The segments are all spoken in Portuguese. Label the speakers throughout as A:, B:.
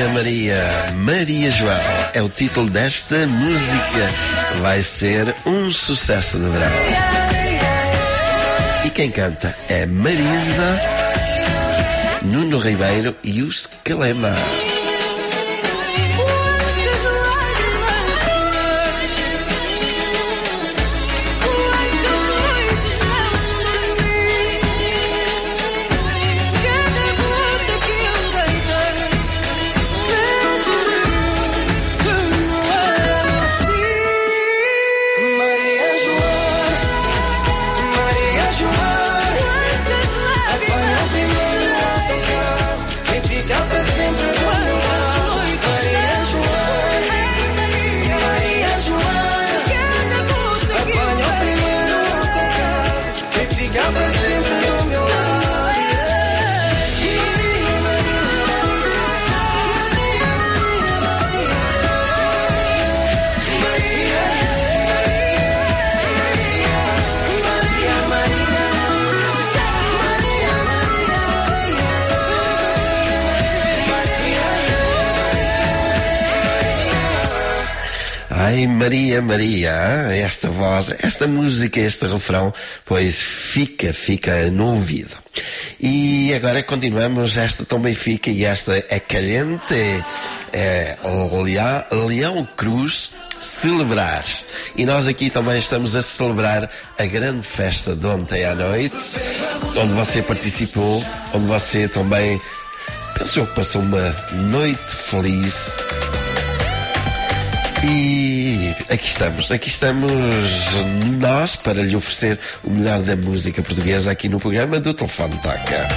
A: Maria, Maria João é o título desta música. Vai ser um sucesso de verão. E quem canta é Marisa, Nuno Ribeiro e os Calema. Ai, Maria, Maria, esta voz, esta música, este refrão, pois fica no ouvido. E agora continuamos, esta também fica, e esta é caliente, é Leão Cruz, Celebrar. E nós aqui também estamos a celebrar a grande festa de ontem à noite, onde você participou, onde você também pensou que passou uma noite feliz. E aqui estamos nós para lhe oferecer o melhor da música portuguesa aqui no programa do Telefone Toca.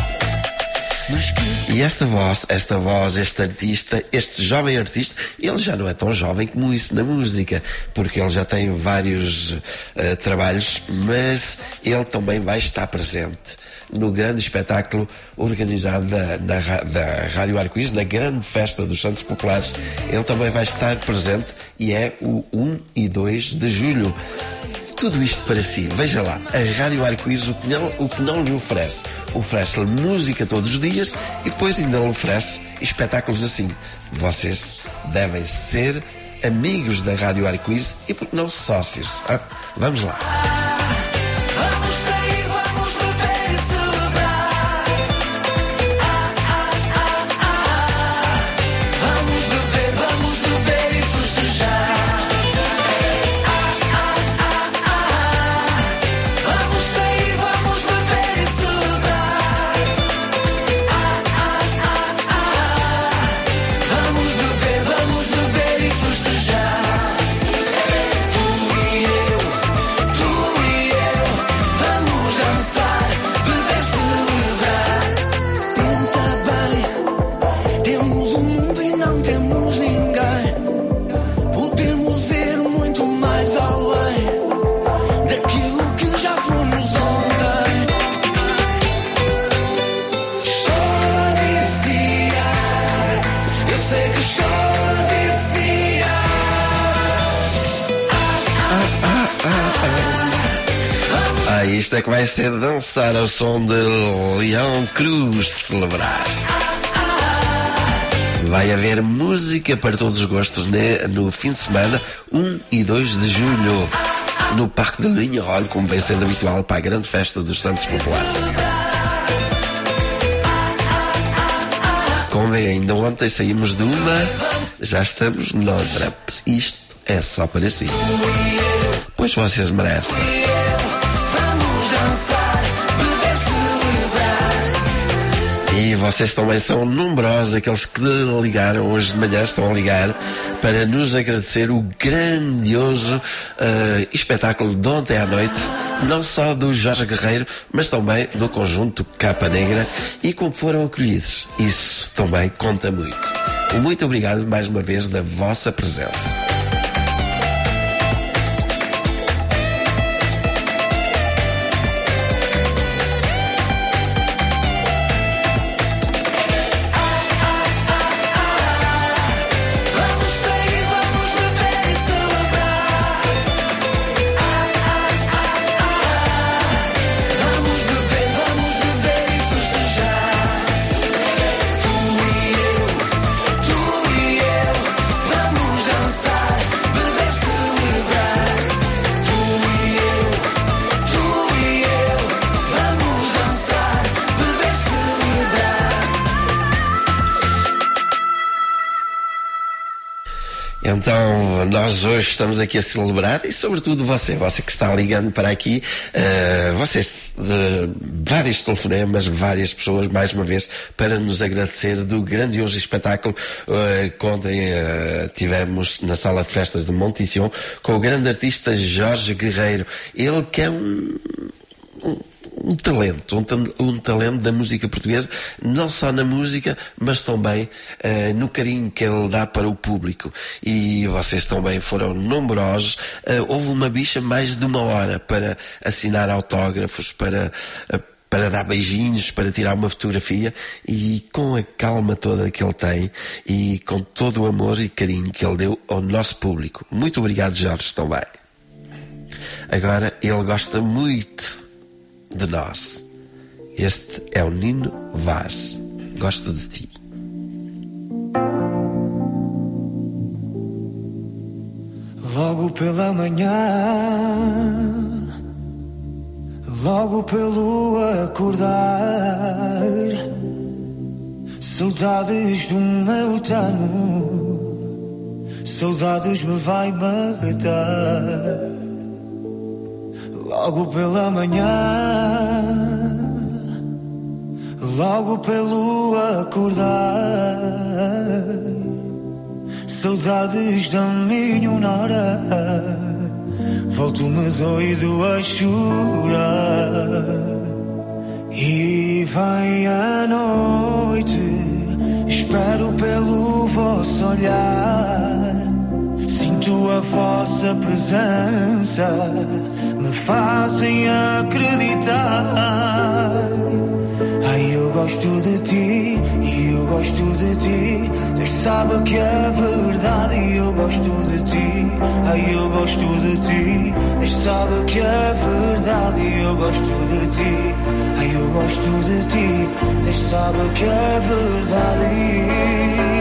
A: E esta voz, este artista, este jovem artista, ele já não é tão jovem como isso na música, porque ele já tem vários trabalhos, mas ele também vai estar presente no grande espetáculo organizado da Rádio Arco-Íris, na grande festa dos Santos Populares. Ele também vai estar presente e é o 1 e 2 de julho. Tudo isto para si. Veja lá, a Rádio Arco-Íris o que não lhe oferece. Oferece-lhe música todos os dias e depois ainda lhe oferece espetáculos assim. Vocês devem ser amigos da Rádio Arco-Íris e porque não sócios. Vamos lá. Isto é que vai ser dançar ao som de Leão Cruz, Celebrar. Vai haver música para todos os gostos no fim de semana, 1 e 2 de julho, no Parque de Linha-Olho, como vem sendo habitual para a grande festa dos Santos Populares. Como vem, ainda ontem saímos de uma, já estamos noutra. Isto é só para si. Pois vocês merecem. E vocês também são numerosos, aqueles que ligaram hoje de manhã, estão a ligar para nos agradecer o grandioso espetáculo de ontem à noite, não só do Jorge Guerreiro, mas também do conjunto Capa Negra, e como foram acolhidos. Isso também conta muito. Muito obrigado mais uma vez da vossa presença. Então nós hoje estamos aqui a celebrar, e sobretudo você que está ligando para aqui, vocês de vários telefonemas, várias pessoas, mais uma vez, para nos agradecer do grandioso espetáculo que ontem tivemos na Sala de Festas de Montição com o grande artista Jorge Guerreiro. Ele que é um talento da música portuguesa, não só na música, mas também no carinho que ele dá para o público. E vocês também foram numerosos. Houve uma bicha mais de 1 hora para assinar autógrafos, para dar beijinhos, para tirar uma fotografia, e com a calma toda que ele tem e com todo o amor e carinho que ele deu ao nosso público. Muito obrigado, Jorge, também. Agora, ele gosta muito de nós. Este é o Nino Vaz. Gosto de ti.
B: Logo pela manhã, logo pelo acordar, saudades do meu tano, saudades me vai matar. Logo pela manhã, logo pelo acordar, saudades da minha nora, volto-me doido a chorar. E vem a noite, espero pelo vosso olhar, sinto a vossa presença, me fazem acreditar. Ai, eu gosto de ti, e eu gosto de ti, Deus sabe que é verdade. E eu gosto de ti, ai, eu gosto de ti, Deus sabe que é verdade. E eu gosto de ti, ai, eu gosto de ti, Deus sabe que é verdade.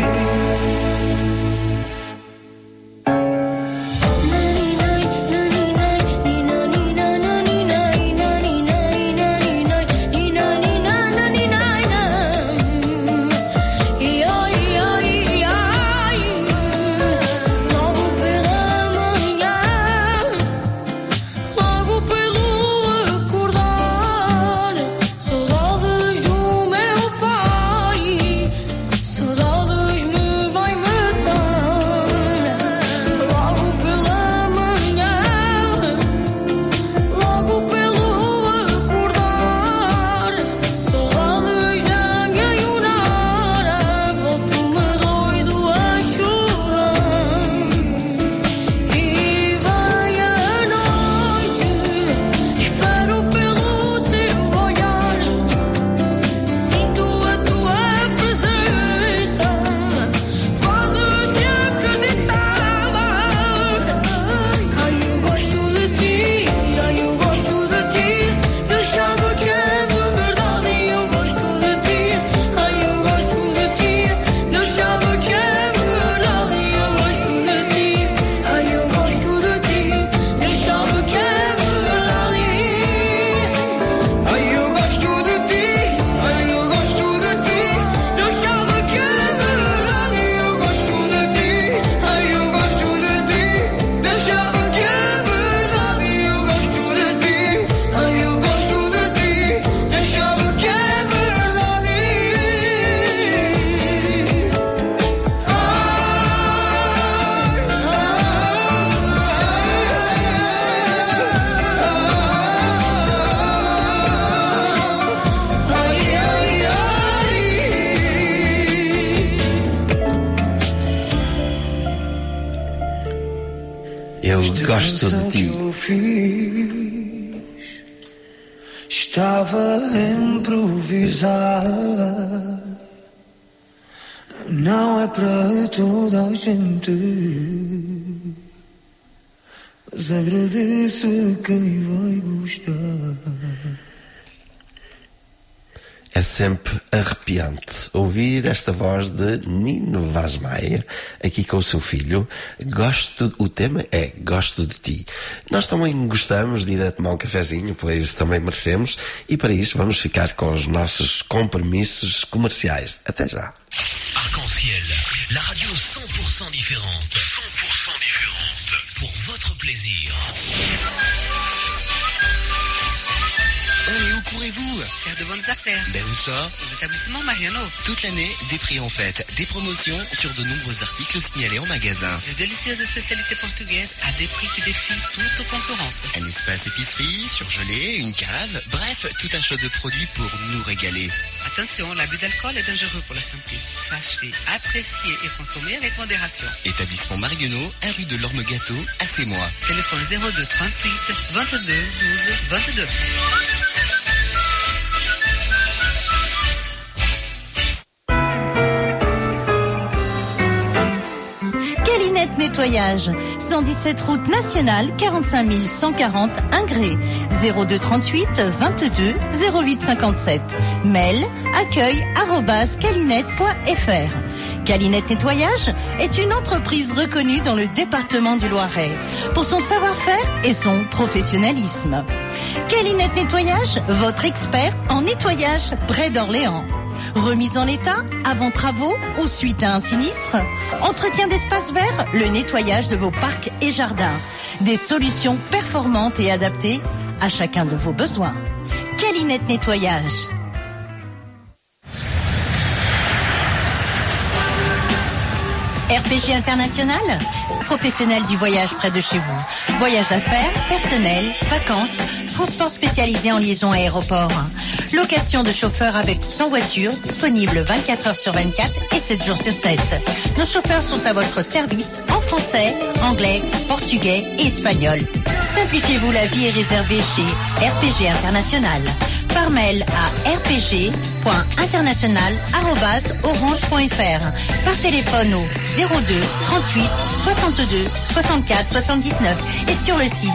A: Gosto de ti.
B: Estava a improvisar, não é para toda a gente, mas agradeço a quem vai gostar.
A: É sempre arrepiante ouvir esta voz de Nino Vaz Maia, aqui com o seu filho. O tema é Gosto de Ti. Nós também gostamos de ir a tomar um cafezinho, pois também merecemos, e para isso vamos ficar com os nossos compromissos comerciais. Até já.
C: Arc-en-Ciel, La radio 100% différente. 100% différente. Pour votre plaisir.
D: Et où courez-vous?
E: Faire de bonnes affaires.
D: Ben où ça?
E: Aux établissements Mariano.
D: Toute l'année, des prix en fête, des promotions sur de nombreux articles signalés en magasin.
E: De délicieuses spécialités portugaises à des prix qui défient toute concurrence.
D: Un espace épicerie, surgelé, une cave, bref, tout un choix de produits pour nous régaler.
E: Attention, l'abus d'alcool est dangereux pour la santé. Sachez, apprécier et consommer avec modération.
D: Établissement Marionneau, 1 rue de l'Orme-Gâteau, à Sémois.
E: Téléphone 02 38 22 12 22.
F: Calinette Nettoyage, 117 route nationale, 45 140 Ingré, 02 38 22 08 57. Mail accueil@calinette.fr. Calinette Nettoyage est une entreprise reconnue dans le département du Loiret pour son savoir-faire et son professionnalisme. Calinette Nettoyage, votre expert en nettoyage près d'Orléans. Remise en état, avant travaux ou suite à un sinistre. Entretien d'espaces verts, le nettoyage de vos parcs et jardins. Des solutions performantes et adaptées à chacun de vos besoins. Calinette Nettoyage. RPG International, professionnel du voyage près de chez vous. Voyage d'affaires, personnel, vacances, transport spécialisé en liaison aéroport. Location de chauffeurs avec ou sans voiture, disponible 24 heures sur 24 et 7 jours sur 7. Nos chauffeurs sont à votre service en français, anglais, portugais et espagnol. Simplifiez-vous la vie et réservez chez RPG International. Par mail à rpg.international@orange.fr. Par téléphone au 02 38 62 64 79 et sur le site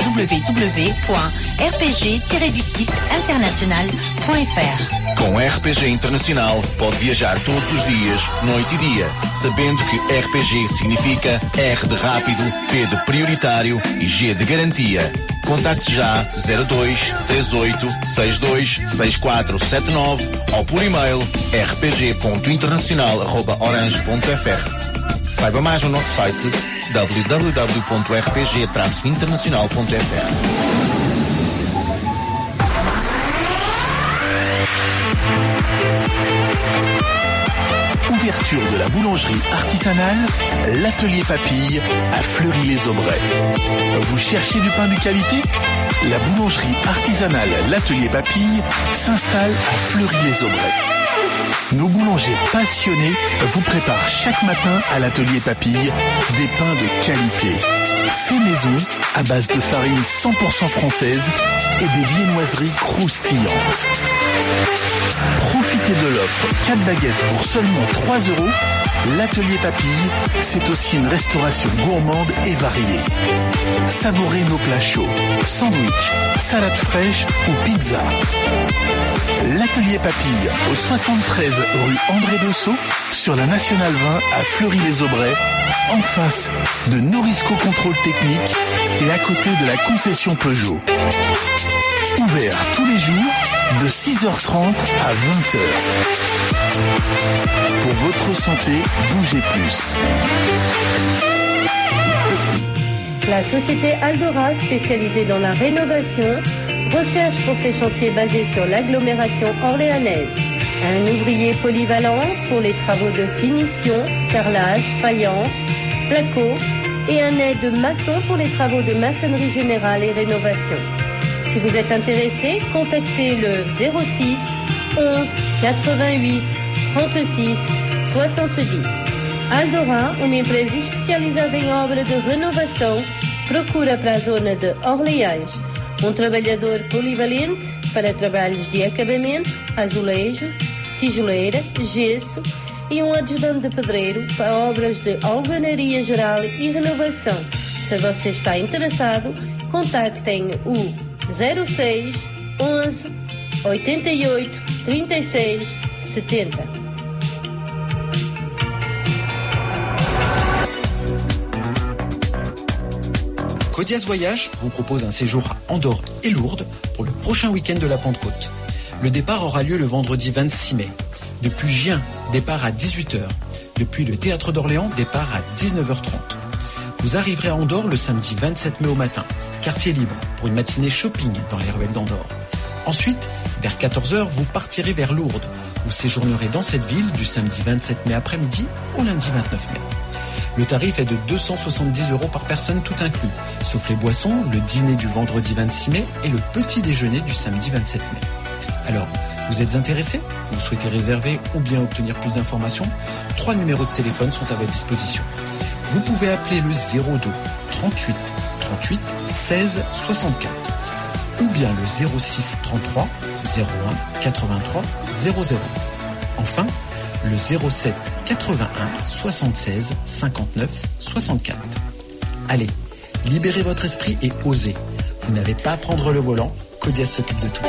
F: www.rpg-international.fr.
G: Com RPG Internacional pode viajar todos os dias, noite e dia, sabendo que RPG significa R de rápido, P de prioritário e G de garantia. Contacte já 02 38 62 6479 ou por e-mail rpg.internacional@orange.fr. Saiba mais no nosso site www.rpg-internacional.fr.
H: Ouverture de la boulangerie artisanale, l'atelier Papille à Fleury-les-Aubrais. Vous cherchez du pain de qualité? La boulangerie artisanale l'atelier Papille s'installe à Fleury-les-Aubrais. Nos boulangers passionnés vous préparent chaque matin à l'atelier Papille des pains de qualité. Fait maison à base de farine 100% française et des viennoiseries croustillantes. Profitez de l'offre 4 baguettes pour seulement 3 €. L'atelier Papille, c'est aussi une restauration gourmande et variée. Savourez nos plats chauds, sandwich, salade fraîche ou pizza. L'atelier Papille au 73 rue André Bessot sur la Nationale 20 à Fleury-les-Aubrais, en face de Norisco Contrôle Technique et à côté de la concession Peugeot. Ouvert tous les jours de 6h30 à 20h. Pour votre santé, bougez plus.
I: La société Aldora, spécialisée dans la rénovation, recherche pour ses chantiers basés sur l'agglomération orléanaise un ouvrier polyvalent pour les travaux de finition, carrelage, faïence, placo et un aide de maçon pour les travaux de maçonnerie générale et rénovation. Si vous êtes intéressé, contactez le 06 11 88 36 70. Aldora, uma empresa especializada em obra de renovação, procura para a zona de Orleans trabalhador polivalente para trabalhos de acabamento, azulejo, tijoleira, gesso e ajudante de pedreiro para obras de alvenaria geral e renovação. Se você está interessado, contactem o 06 11 88 36 70.
J: Codias Voyage vous propose un séjour à Andorre et Lourdes pour le prochain week-end de la Pentecôte. Le départ aura lieu le vendredi 26 mai. Depuis Gien, départ à 18h. Depuis le Théâtre d'Orléans, départ à 19h30. Vous arriverez à Andorre le samedi 27 mai au matin, quartier libre, pour une matinée shopping dans les ruelles d'Andorre. Ensuite, vers 14h, vous partirez vers Lourdes. Vous séjournerez dans cette ville du samedi 27 mai après-midi au lundi 29 mai. Le tarif est de 270 € par personne tout inclus, sauf les boissons, le dîner du vendredi 26 mai et le petit déjeuner du samedi 27 mai. Alors, vous êtes intéressé? Vous souhaitez réserver ou bien obtenir plus d'informations? 3 numéros de téléphone sont à votre disposition. Vous pouvez appeler le 02 38 38 16 64 ou bien le 06 33 01 83 00. Enfin, le 07 81 76 59 64. Allez, libérez votre esprit et osez. Vous n'avez pas à prendre le volant, Codias s'occupe de tout.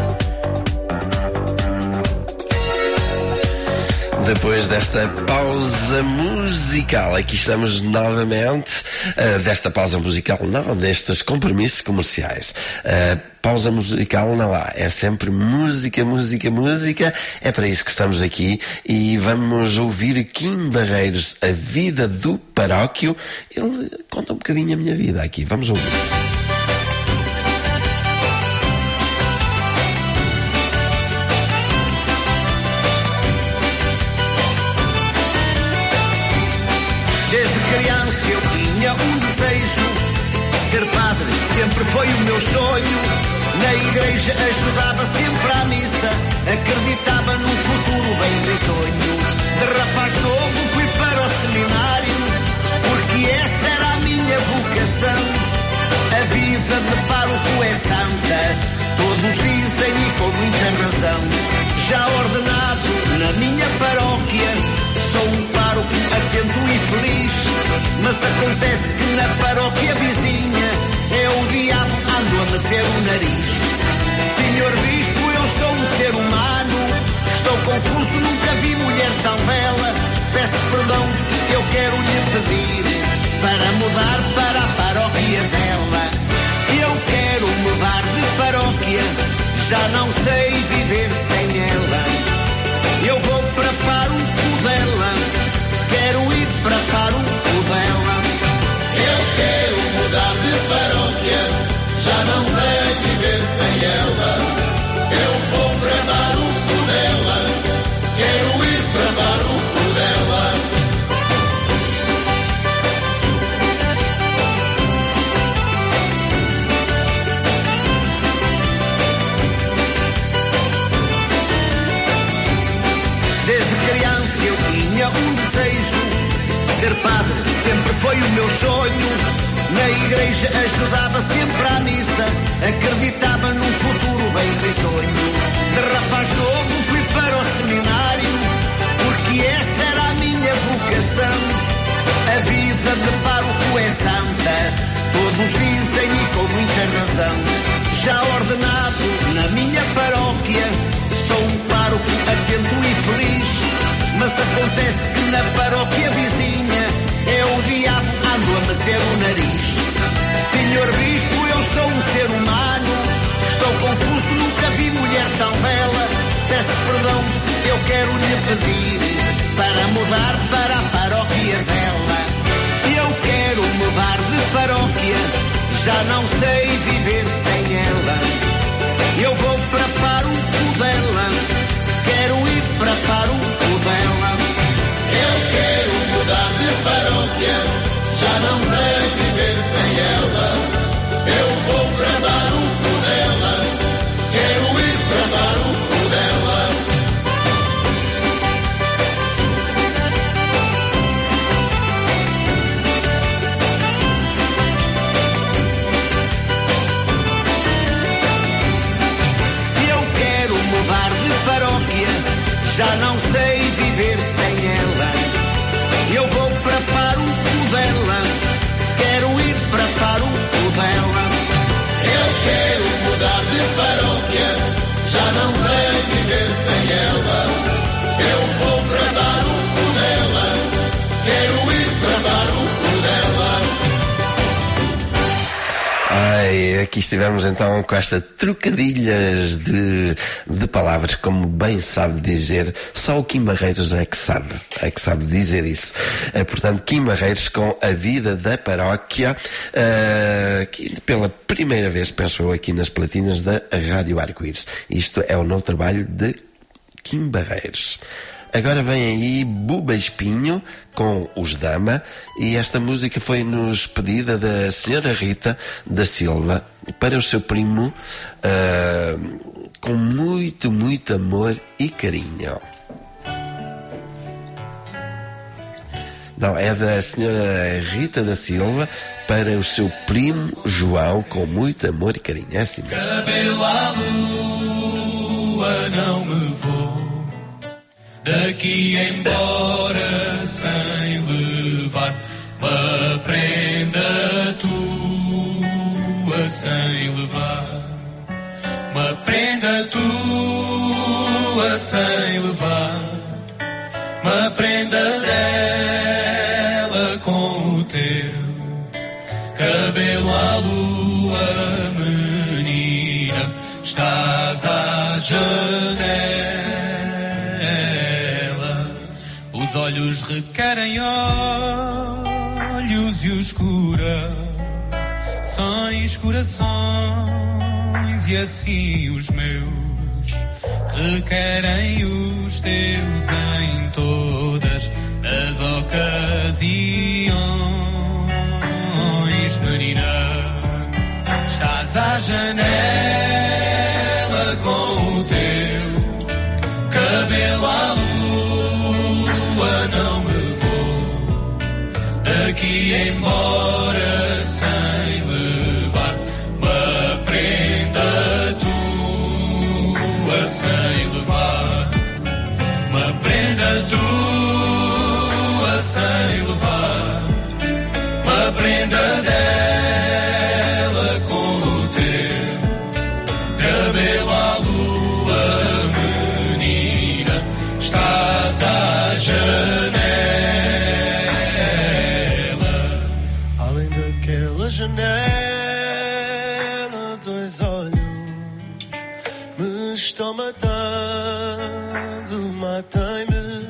A: Depois desta pausa musical, aqui estamos novamente, desta pausa musical não, destes compromissos comerciais. Pausa musical não há, é sempre música, música, música, é para isso que estamos aqui e vamos ouvir Kim Barreiros, A Vida do Paróquio. Ele conta um bocadinho a minha vida aqui, vamos ouvir.
K: Eu tinha um desejo, ser padre sempre foi o meu sonho. Na igreja ajudava sempre à missa, acreditava num futuro bem risonho. De rapaz novo fui para o seminário, porque essa era a minha vocação. A vida de pároco é santa, todos dizem e com muita razão. Já ordenado na minha paróquia, sou um pároco atento e feliz. Mas acontece que na paróquia vizinha é o diabo ando a meter o nariz. Senhor Bispo, eu sou um ser humano, estou confuso, nunca vi mulher tão bela. Peço perdão, eu quero lhe pedir para mudar para a paróquia dela. Eu quero mudar de paróquia, já não sei viver sem ela. Eu vou para pároco dela, quero ir para pároco dela.
L: Eu quero mudar de paróquia, já não sei viver sem ela. Eu vou para pároco dela, quero ir para pároco dela.
K: Desde criança eu tinha um desejo, ser padre sempre foi o meu sonho. Na igreja ajudava sempre à missa, acreditava num futuro bem risonho. De rapaz novo fui para o seminário, porque essa era a minha vocação. A vida de pároco é santa, todos dizem e com muita razão. Já ordenado na minha paróquia, sou um pároco atento e feliz. Mas acontece que na paróquia vizinha é o diabo ando a meter o nariz. Senhor Bispo, eu sou um ser humano, estou confuso, nunca vi mulher tão bela. Peço perdão, eu quero lhe pedir para mudar para a paróquia dela. Eu quero mudar de paróquia, já não sei viver sem ela. Eu vou para pároco dela, quero ir para pároco dela.
L: Eu quero mudar de paróquia, já não sei viver sem ela. Eu vou para pároco dela, quero ir para pároco dela.
K: Eu quero mudar de paróquia, já não sei viver sem ela. Eu vou para pároco dela, quero ir para pároco dela.
L: Eu quero mudar de paróquia, já não sei viver sem ela. Eu vou para pároco dela, quero ir para pároco dela.
A: Ai, aqui estivemos então com estas trocadilhas de palavras, como bem sabe dizer, só o Kim Barreiros é que sabe dizer isso. Portanto, Kim Barreiros com A Vida da Paróquia, que pela primeira vez, penso eu, aqui nas platinas da Rádio Arco-Íris. Isto é o novo trabalho de Kim Barreiros. Agora vem aí Buba Espinho com Os Dama, e esta música foi-nos pedida da senhora Rita da Silva para o seu primo, com muito, muito amor e carinho. Não, é da senhora Rita da Silva para o seu primo João, com muito amor e carinho. É assim mesmo.
L: Cabelo à lua, não me vou daqui embora sem levar uma prenda tua, sem levar uma prenda tua, sem levar uma prenda dela com o teu cabelo à lua, menina, estás à janela. Os olhos requerem olhos e os corações, e assim os meus requerem os teus em todas as ocasiões. Menina, estás à janela com o teu cabelo à lua, não me vou daqui embora sem levar uma prenda tua, sem levar uma prenda tua, sem levar uma prenda dela com o teu cabelo à lua, menina, estás à janela. Além daquela janela, dois olhos me estão matando, matem-me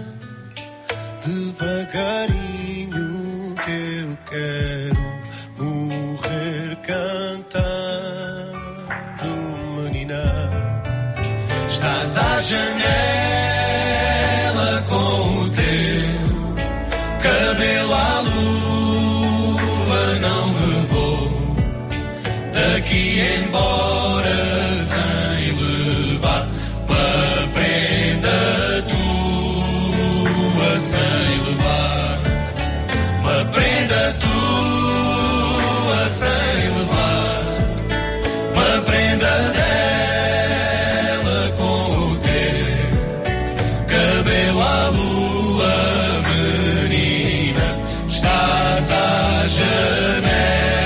L: devagarinho, que eu quero morrer cantando, menina, estás à janela com o teu cabelo à lua, não me vou daqui embora sem levar uma prenda tua, sem levar uma prenda tua, sem levar uma prenda dela com o teu cabelo à lua, menina, estás à janela.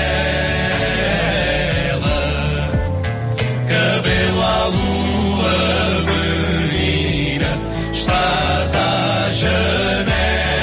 L: Cabelo à lua, menina, estás à janela.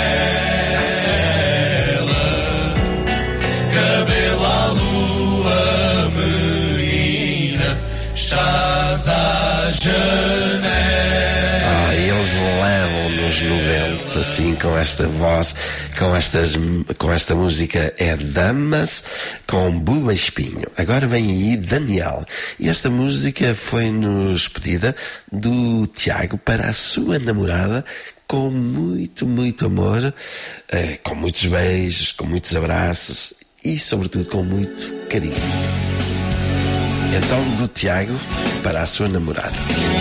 L: Cabelo à lua, menina, estás à janela.
A: Eles levam nos 90, assim, com esta voz, com esta música é Damas, com Buba Espinho. Agora vem aí Daniel. E esta música foi-nos pedida do Tiago para a sua namorada, com muito, muito amor, com muitos beijos, com muitos abraços e, sobretudo, com muito carinho. Então, do Tiago para a sua namorada.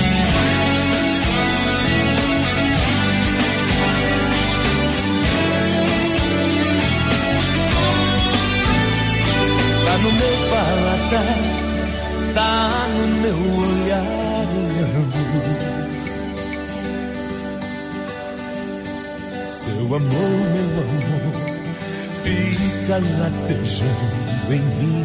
B: Tá no meu paladar, tá no meu olhar. Seu amor, meu amor, fica latejando em mim.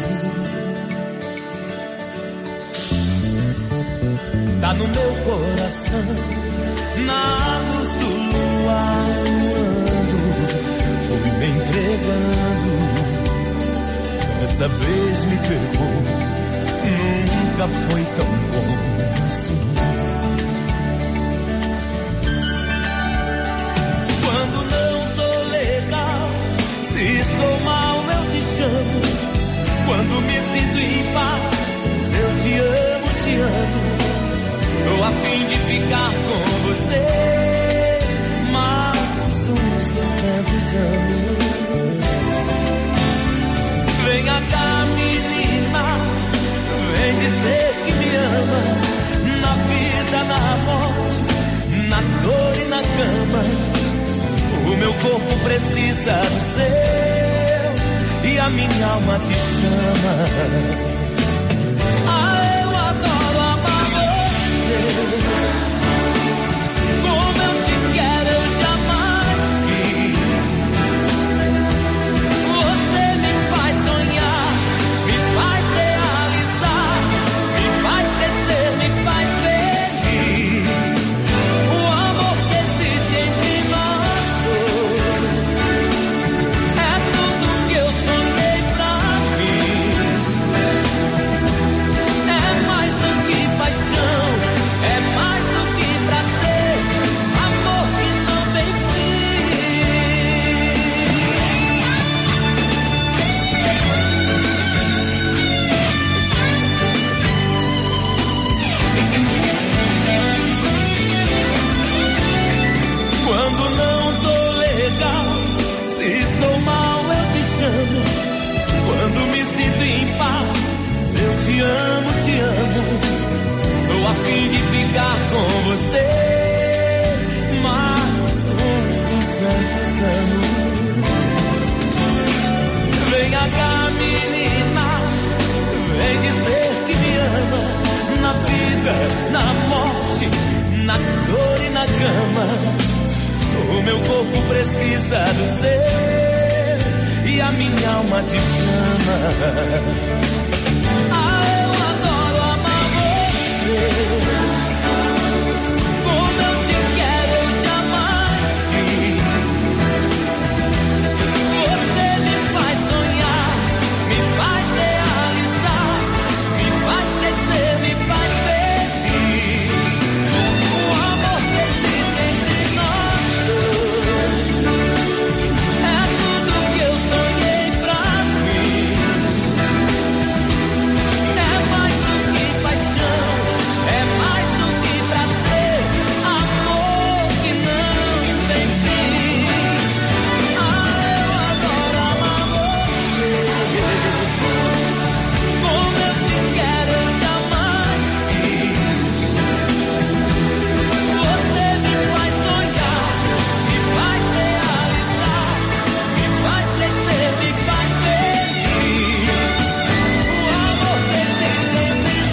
B: Tá no meu coração, na luz do luar, fui me entregando. Dessa vez me pegou nunca foi tão bom assim. Quando não tô legal, se estou mal eu te chamo. Quando me sinto em paz, eu te amo. Tô a fim de ficar com você mais uns 200 anos. Venha cá, menina, vem dizer que me ama. Na vida, na morte, na dor e na cama. O meu corpo precisa do seu e a minha alma te chama. Como eu te quero, eu jamais quis. Você me faz sonhar, me faz realizar, me faz crescer, me faz feliz. O amor que existe entre nós dois é tudo que eu sonhei pra mim. É mais do que paixão. É mais do que prazer, amor que não tem fim. Quando não tô legal, se estou mal eu te chamo. Quando me sinto em paz, eu te amo. Tô a fim de ficar com você mais uns 200 anos. Venha cá, menina, vem dizer que me ama. Na vida, na morte, na dor e na cama. O meu corpo precisa do seu e a minha alma te chama. Como eu te quero, eu jamais quis. Você me faz sonhar, me faz realizar, me faz crescer, me faz feliz. O amor que existe entre nós dois é tudo que eu sonhei pra mim. É mais do que paixão. É mais do que prazer, amor que não tem fim. Eu adoro amar você. Como eu te quero, eu jamais quis. Você me faz sonhar, me faz realizar, me faz crescer, me faz feliz. O amor que existe entre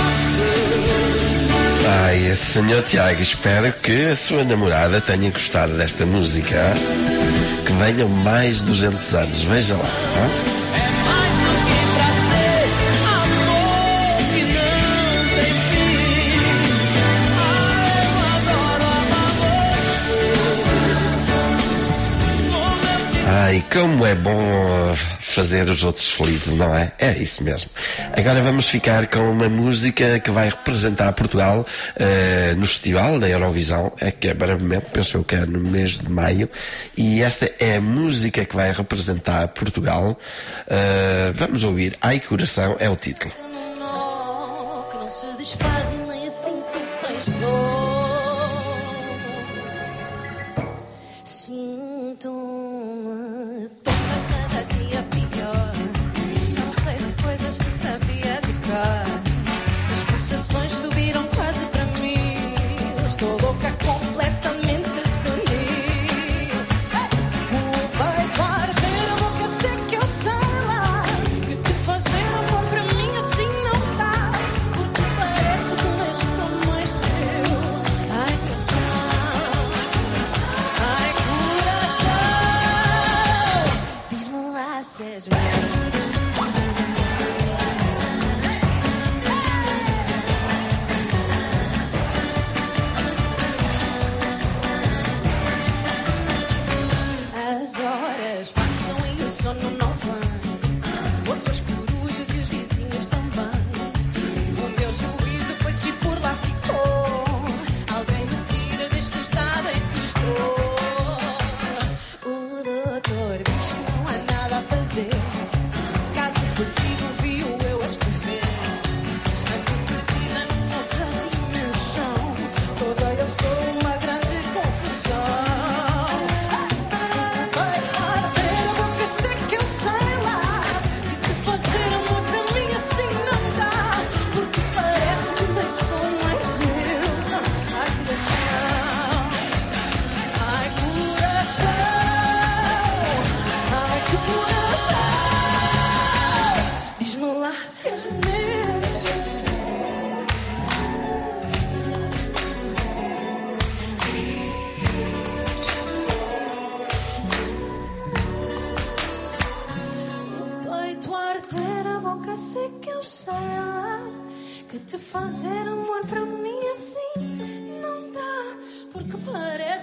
B: nós.
A: Ai, esse senhor Tiago, espero que a sua namorada tenha gostado desta música. Que venham mais 200 anos, veja lá.
B: É mais do que prazer, amor que não tem fim. Eu adoro amar você.
A: Ai, como é bom fazer os outros felizes, não é? É isso mesmo. Agora vamos ficar com uma música que vai representar Portugal no Festival da Eurovisão, que é brevemente, penso eu que é no mês de maio, e esta é a música que vai representar Portugal. Vamos ouvir Ai Coração, é o título.
M: Que não se desfaz e nem assim tu tens dor. Sinto-me toda cada dia pior. Já não sei de coisas que sabia de cor. As pulsações subiram quase para mim. Estou louca completamente senil. O peito a arder, a boca seca, eu sei lá. Que te fazer amor para mim assim não dá. Porque parece que não estou mais eu. Ai, coração, ai, coração. Diz-me lá se és meu. As horas passam e o sono não vem. Ouço as corujas e os vizinhos também.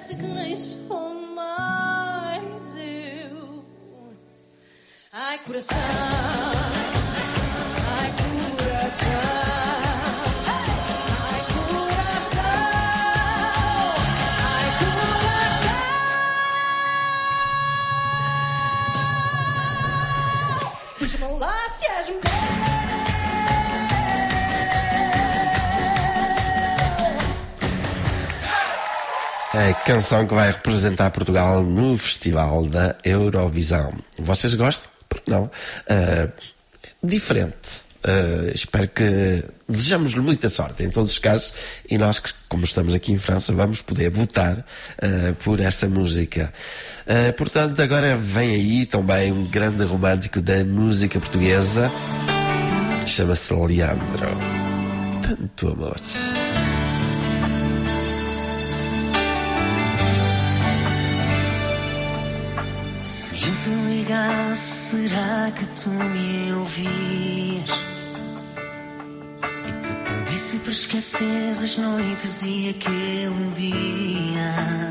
M: parece que nem sou mais eu. Ai, coração, ai, coração. Diz-me lá se és mulher.
A: A canção que vai representar Portugal no Festival da Eurovisão. Vocês gostam? Porque não? Diferente. Espero que desejamos-lhe muita sorte em todos os casos, e nós, como estamos aqui em França, vamos poder votar por essa música. Portanto, agora vem aí também um grande romântico da música portuguesa, chama-se Leandro. Tanto amor.
B: Se eu te ligasse, será que tu me ouvias? E te pedisse para esqueceres as noites e aquele dia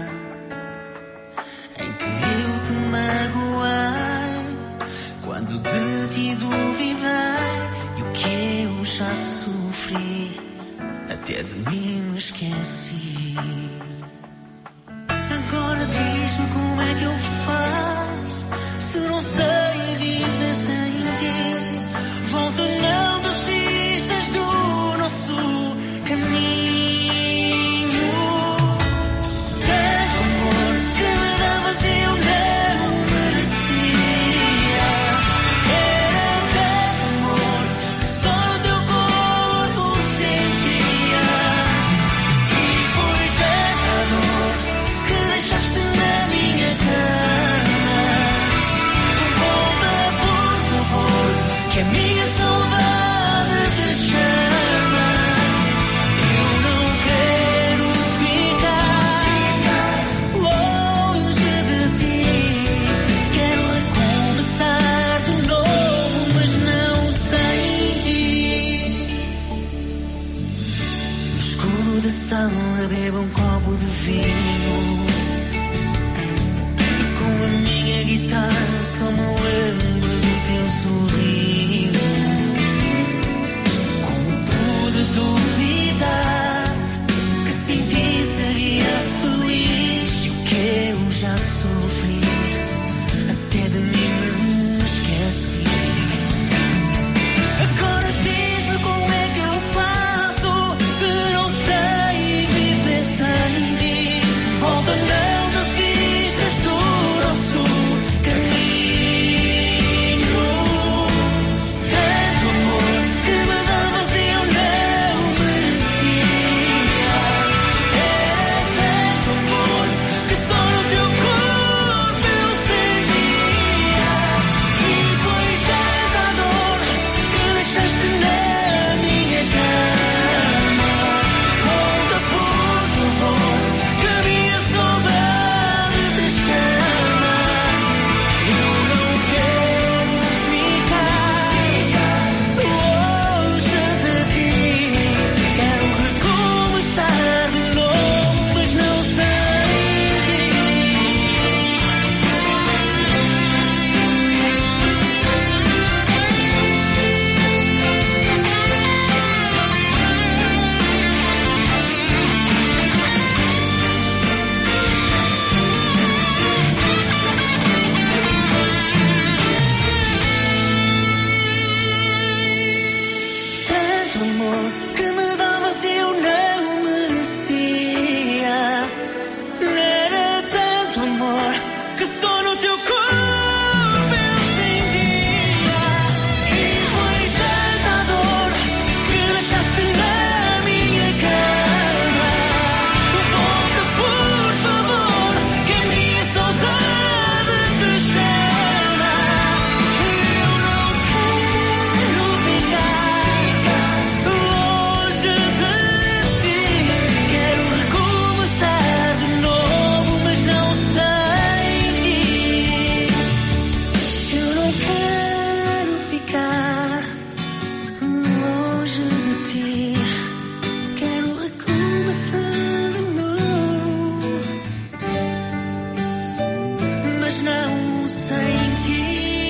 B: em que eu te magoei, quando de ti duvidei, e o que eu já sofri, até de mim me esqueci. Agora diz-me como é que eu faço, se não sei viver sem ti. Volta, não desistas do nosso caminho.
M: sem ti.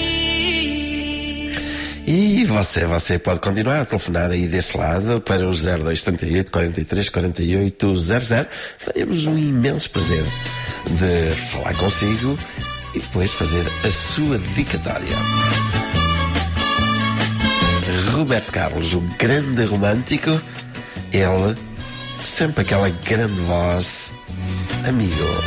A: E você pode continuar a telefonar aí desse lado para o 0278 43 48 00. Faremos um imenso prazer de falar consigo e depois fazer a sua dedicatória. Roberto Carlos, o grande romântico, ele, sempre aquela grande voz, amigo.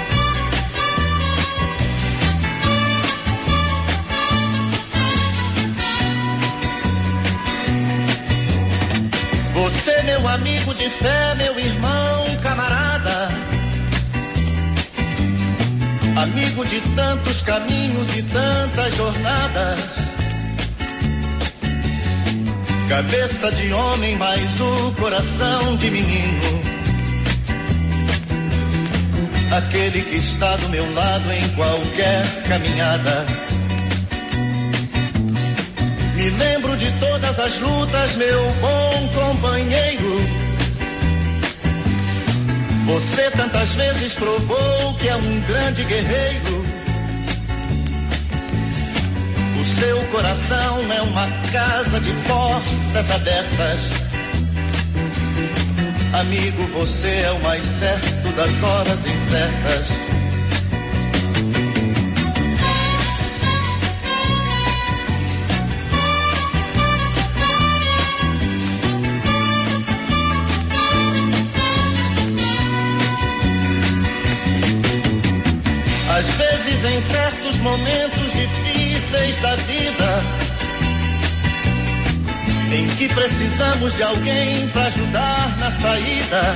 K: Você, meu amigo de fé, meu irmão, camarada, amigo de tantos caminhos e tantas jornadas, cabeça de homem, mas o coração de menino, aquele que está do meu lado em qualquer caminhada. Me lembro de todas as lutas, meu bom companheiro. Você tantas vezes provou que é um grande guerreiro. O seu coração é uma casa de portas abertas. Amigo, você é o mais certo das horas incertas. Às vezes, em certos momentos difíceis da vida, em que precisamos de alguém para ajudar na saída,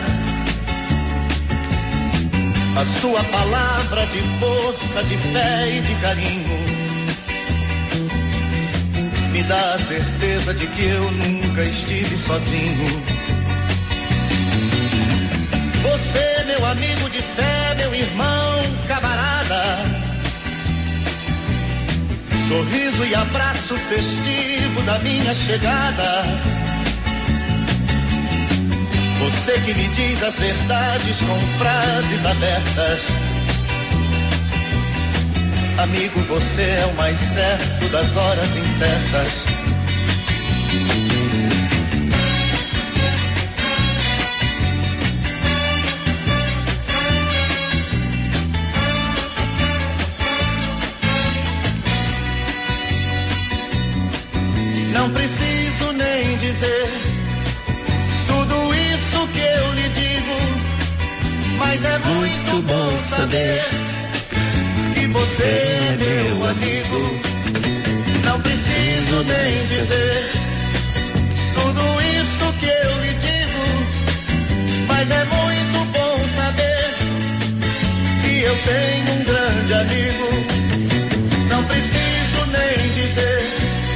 K: a sua palavra de força, de fé e de carinho me dá a certeza de que eu nunca estive sozinho. Você, meu amigo de fé, meu irmão, camarada, sorriso e abraço festivo da minha chegada. Você que me diz as verdades com frases abertas. Amigo, você é o mais certo das horas incertas. Não preciso nem dizer tudo isso que eu lhe digo, mas é muito bom saber que você é meu amigo. Não preciso nem dizer tudo isso que eu lhe digo, mas é muito bom saber que eu tenho um grande amigo. Não preciso nem dizer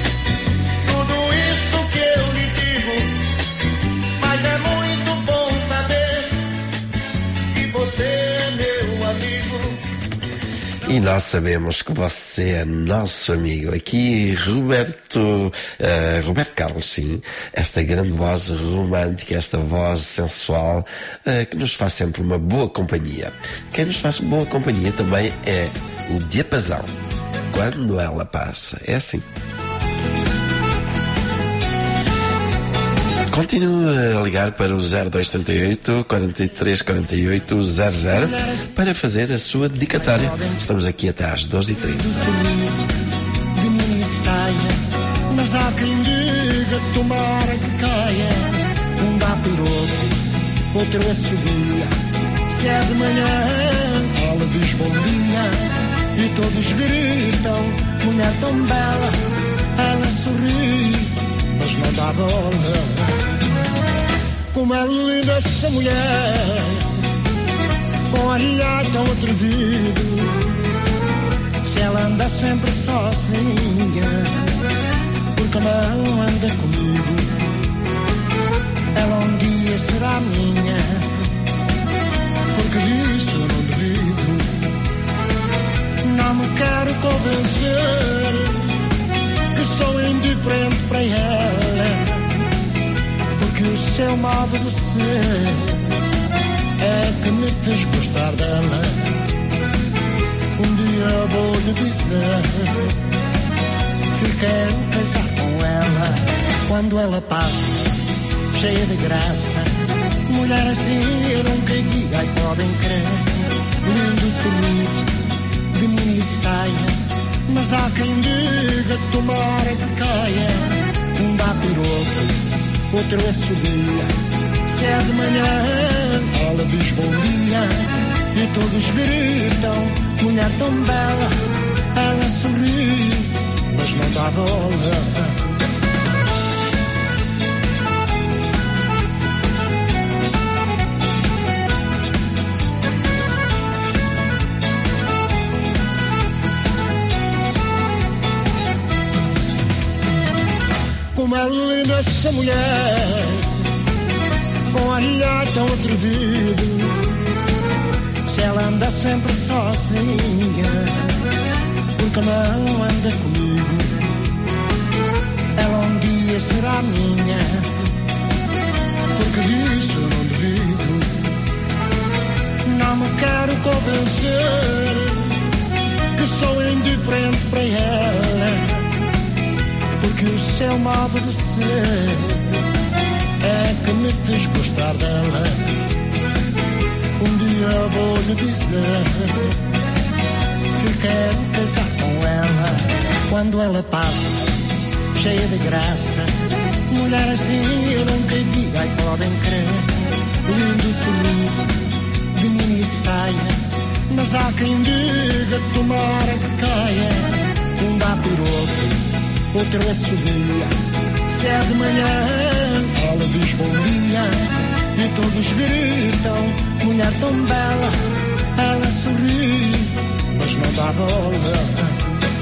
K: que eu lhe digo, mas é muito bom saber que você é meu amigo.
A: E nós sabemos que você é nosso amigo. Aqui Roberto Carlos, sim, esta grande voz romântica, esta voz sensual, que nos faz sempre uma boa companhia. Quem nos faz boa companhia também é o diapasão. Quando ela passa, é assim. Continue a ligar para o 0278 43 48 00 para fazer a sua dedicatória. Estamos aqui até às 12h30.
N: De mini saia, mas há quem diga tomara que caia. Um dá piroco, outro é subia. Se é de manhã, ela diz bom dia e todos gritam, mulher tão bela. Ela sorri, mas não dá bola. Como é linda essa mulher, com olhar tão atrevido. Se ela anda sempre sozinha, porque não anda comigo? Ela um dia será minha, porque disso eu não duvido. Não me quero convencer que sou indiferente para ela, porque o seu modo de ser é que me fez gostar dela. Um dia vou vou-lhe dizer que quero casar com ela. Quando ela passa, cheia de graça, mulher assim eu nunca digo, ai podem crer. Lindo sorriso de mini saia, mas há quem diga, tomara que caia. Um dá piropo, outro é subia. Se é de manhã, ela diz bom dia, e todos gritam, mulher tão bela. Ela sorri, mas não dá bola. Como é linda essa mulher, com olhar tão atrevido. Se ela anda sempre sozinha, porque não anda comigo? Ela um dia será minha, porque disso eu não duvido. Não me quero convencer que sou indiferente para ela, porque o seu modo de ser é que me fez gostar dela. Um dia vou-lhe dizer que quero casar com ela. Quando ela passa, cheia de graça, mulher assim eu nunca digo, ai podem crer. Lindo sorriso de mini saia, mas há quem diga, tomara que caia. Um dá piropo, outro é subia. Se é de manhã, ela diz bom dia, e todos gritam, mulher tão bela. Ela sorri, mas não dá bola.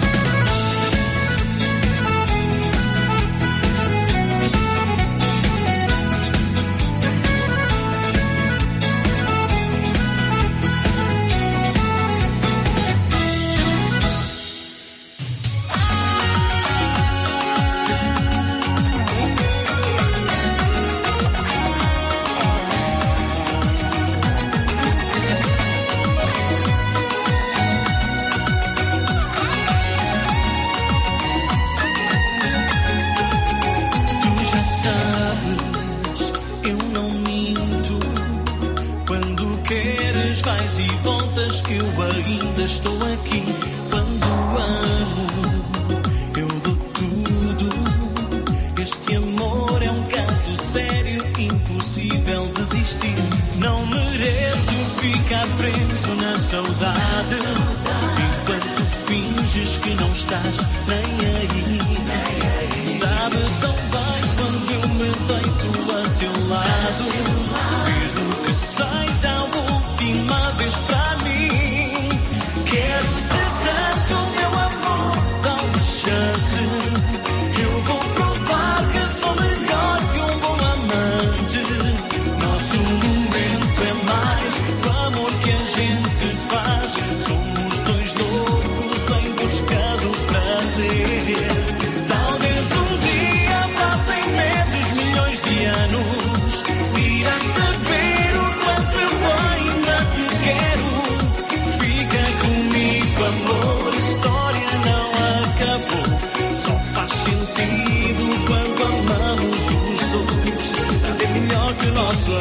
B: Eu ainda estou aqui. Quando amo, eu dou tudo. Este amor é um caso sério, impossível desistir. Não mereço ficar preso na saudade, enquanto finges que não estás nem aí. Sabe tão bem quando eu me deito a teu lado, mesmo que seja a última vez para mim. Quero-te tanto, meu amor, dá uma chance. Eu vou provar que sou melhor que um bom amante. Nosso momento é mais do amor que a gente faz. Somos dois loucos em busca do prazer. Talvez um dia passem meses, milhões de anos, irás saber o quanto eu ainda te quero. Amor, história não acabou. Só faz sentido quando amamos os dois. Nada é melhor que o nosso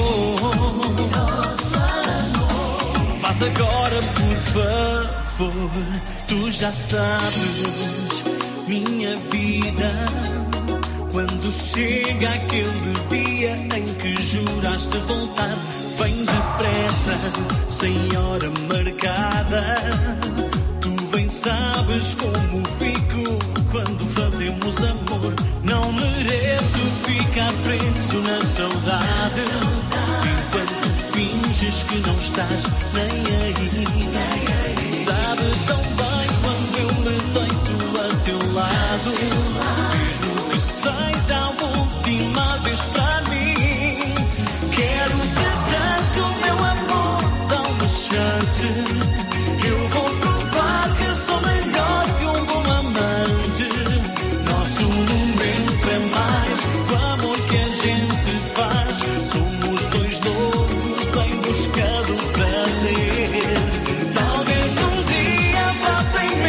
B: amor. Faz agora, por favor. Tu já sabes, minha vida, quando chega aquele dia em que juraste voltar. Vem depressa, sem hora marcada. Tu bem sabes como fico quando fazemos amor. Não mereço ficar preso na saudade, enquanto finges que não estás nem aí. Sabe tão bem quando eu me deito a teu lado, mesmo que seja a última vez para mim. Quero-te tanto, meu amor, dá uma chance. Eu vou provar que sou melhor que um bom amante. Nosso momento é mais do amor que a gente faz. Somos dois loucos em busca do prazer. Talvez um dia passem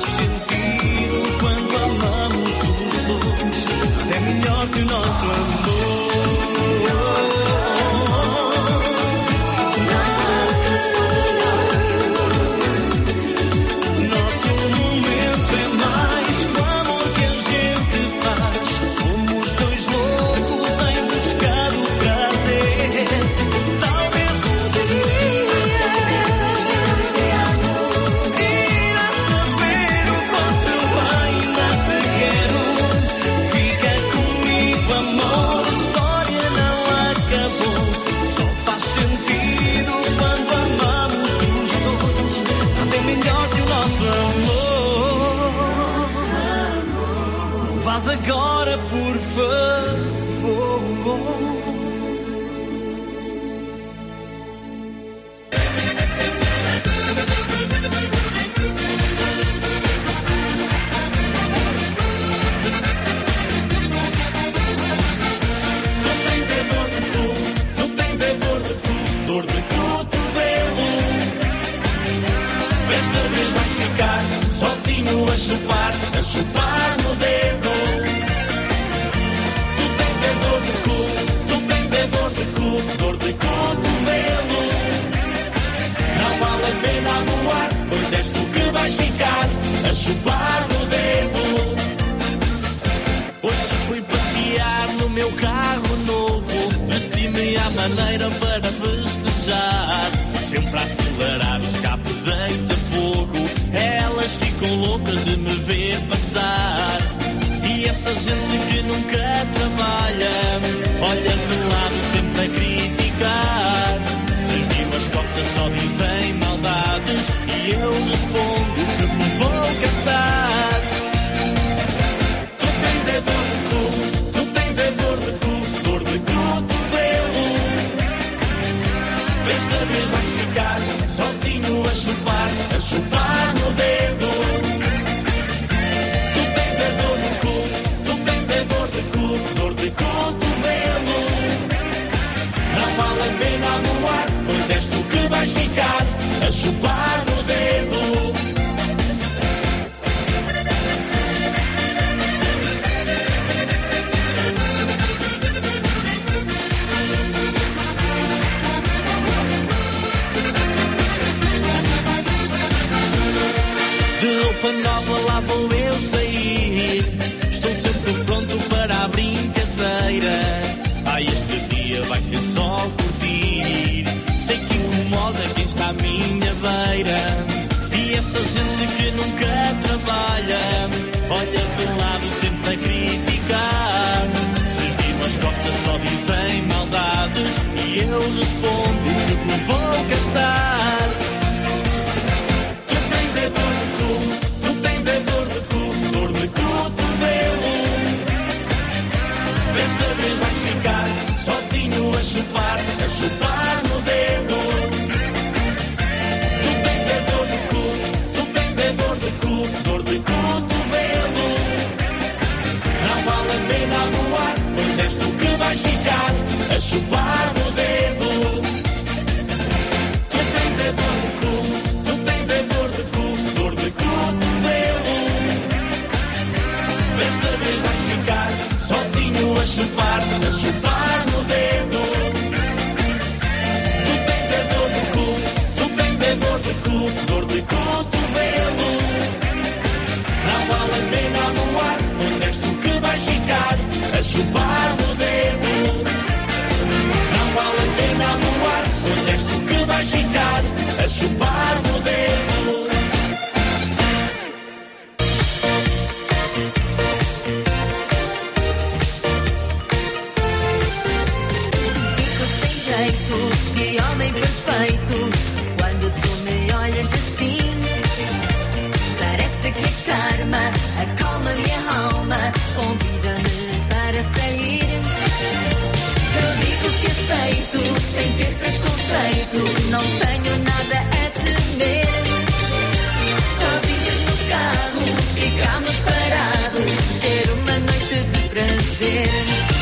B: sentido quando amamos os dois. É melhor que o nosso amor. Faz agora, por favor.
L: Dor de cotovelo. Desta vez vais ficar sozinho a chupar no dedo. Tu tens é dor de cotovelo. Não vale a pena amuar, pois és tu que vais ficar a chupar no dedo. Hoje fui passear no meu carro novo, vesti-me à maneira para festejar. Sempre a acelerar, o escape deita fogo. Elas ficam loucas de me ver passar. E essa gente que nunca trabalha olha de lado sempre a criticar. Serviu as costas, só dizem maldades, e eu respondo que me vou cantar. Tu tens é dor de cotovelo. Desta vez vais ficar sozinho a chupar no dedo. Tu tens é dor de cotovelo. Não vale a pena amuar, pois és tu que vais ficar a chupar no dedo. De roupa nova lá vou eu sair. Estou sempre pronto para a brincadeira. Este dia vai ser só curtir. Sei que incomoda quem está à minha beira. E essa gente que nunca trabalha olha de lado sempre a criticar. Serviu as costas, só dizem maldades, e eu respondo que vou cantar. Tu tens é dor de cotovelo. Desta vez vais ficar sozinho a chupar no dedo. Tu tens é dor de cotovelo. Não vale a pena amuar, pois és tu que vais ficar a chupar no dedo. Tu tens é dor de cotovelo. Desta vez vais ficar sozinho a chupar no dedo. Tu tens é dor de cotovelo. Não vale a pena amuar, pois és tu que vais ficar a chupar no dedo. Não vale a pena amuar, pois és tu que vais ficar a chupar no dedo.
M: Que homem perfeito, quando tu me olhas assim, parece que a karma acalma minha alma, convida-me para sair. Eu digo que aceito, sem ter preconceito, não tenho nada a temer. Sozinhos no carro, ficamos parados, ter uma noite de prazer.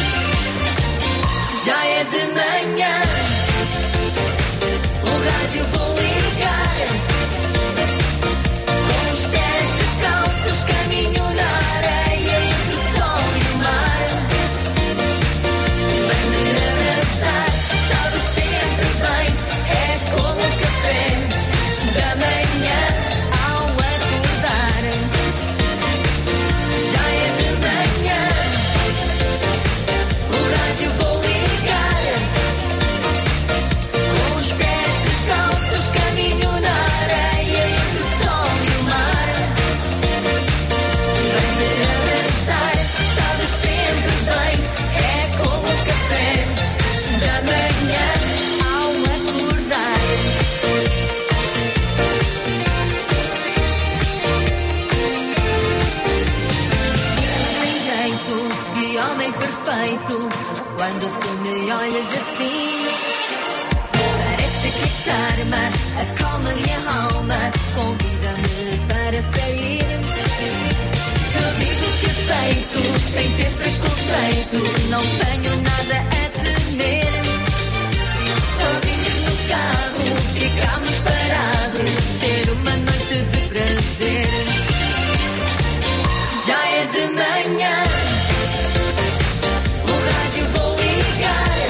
M: Já é de manhã, o rádio vou ligar, com os pés descalços. olhas assim. Parece gritar-me, acalma minha alma, convida-me para sair. Eu digo que aceito, sem ter preconceito, não tenho nada a temer. Sozinhos no carro, ficamos parados, ter uma noite de prazer. Já é de manhã, o rádio vou ligar,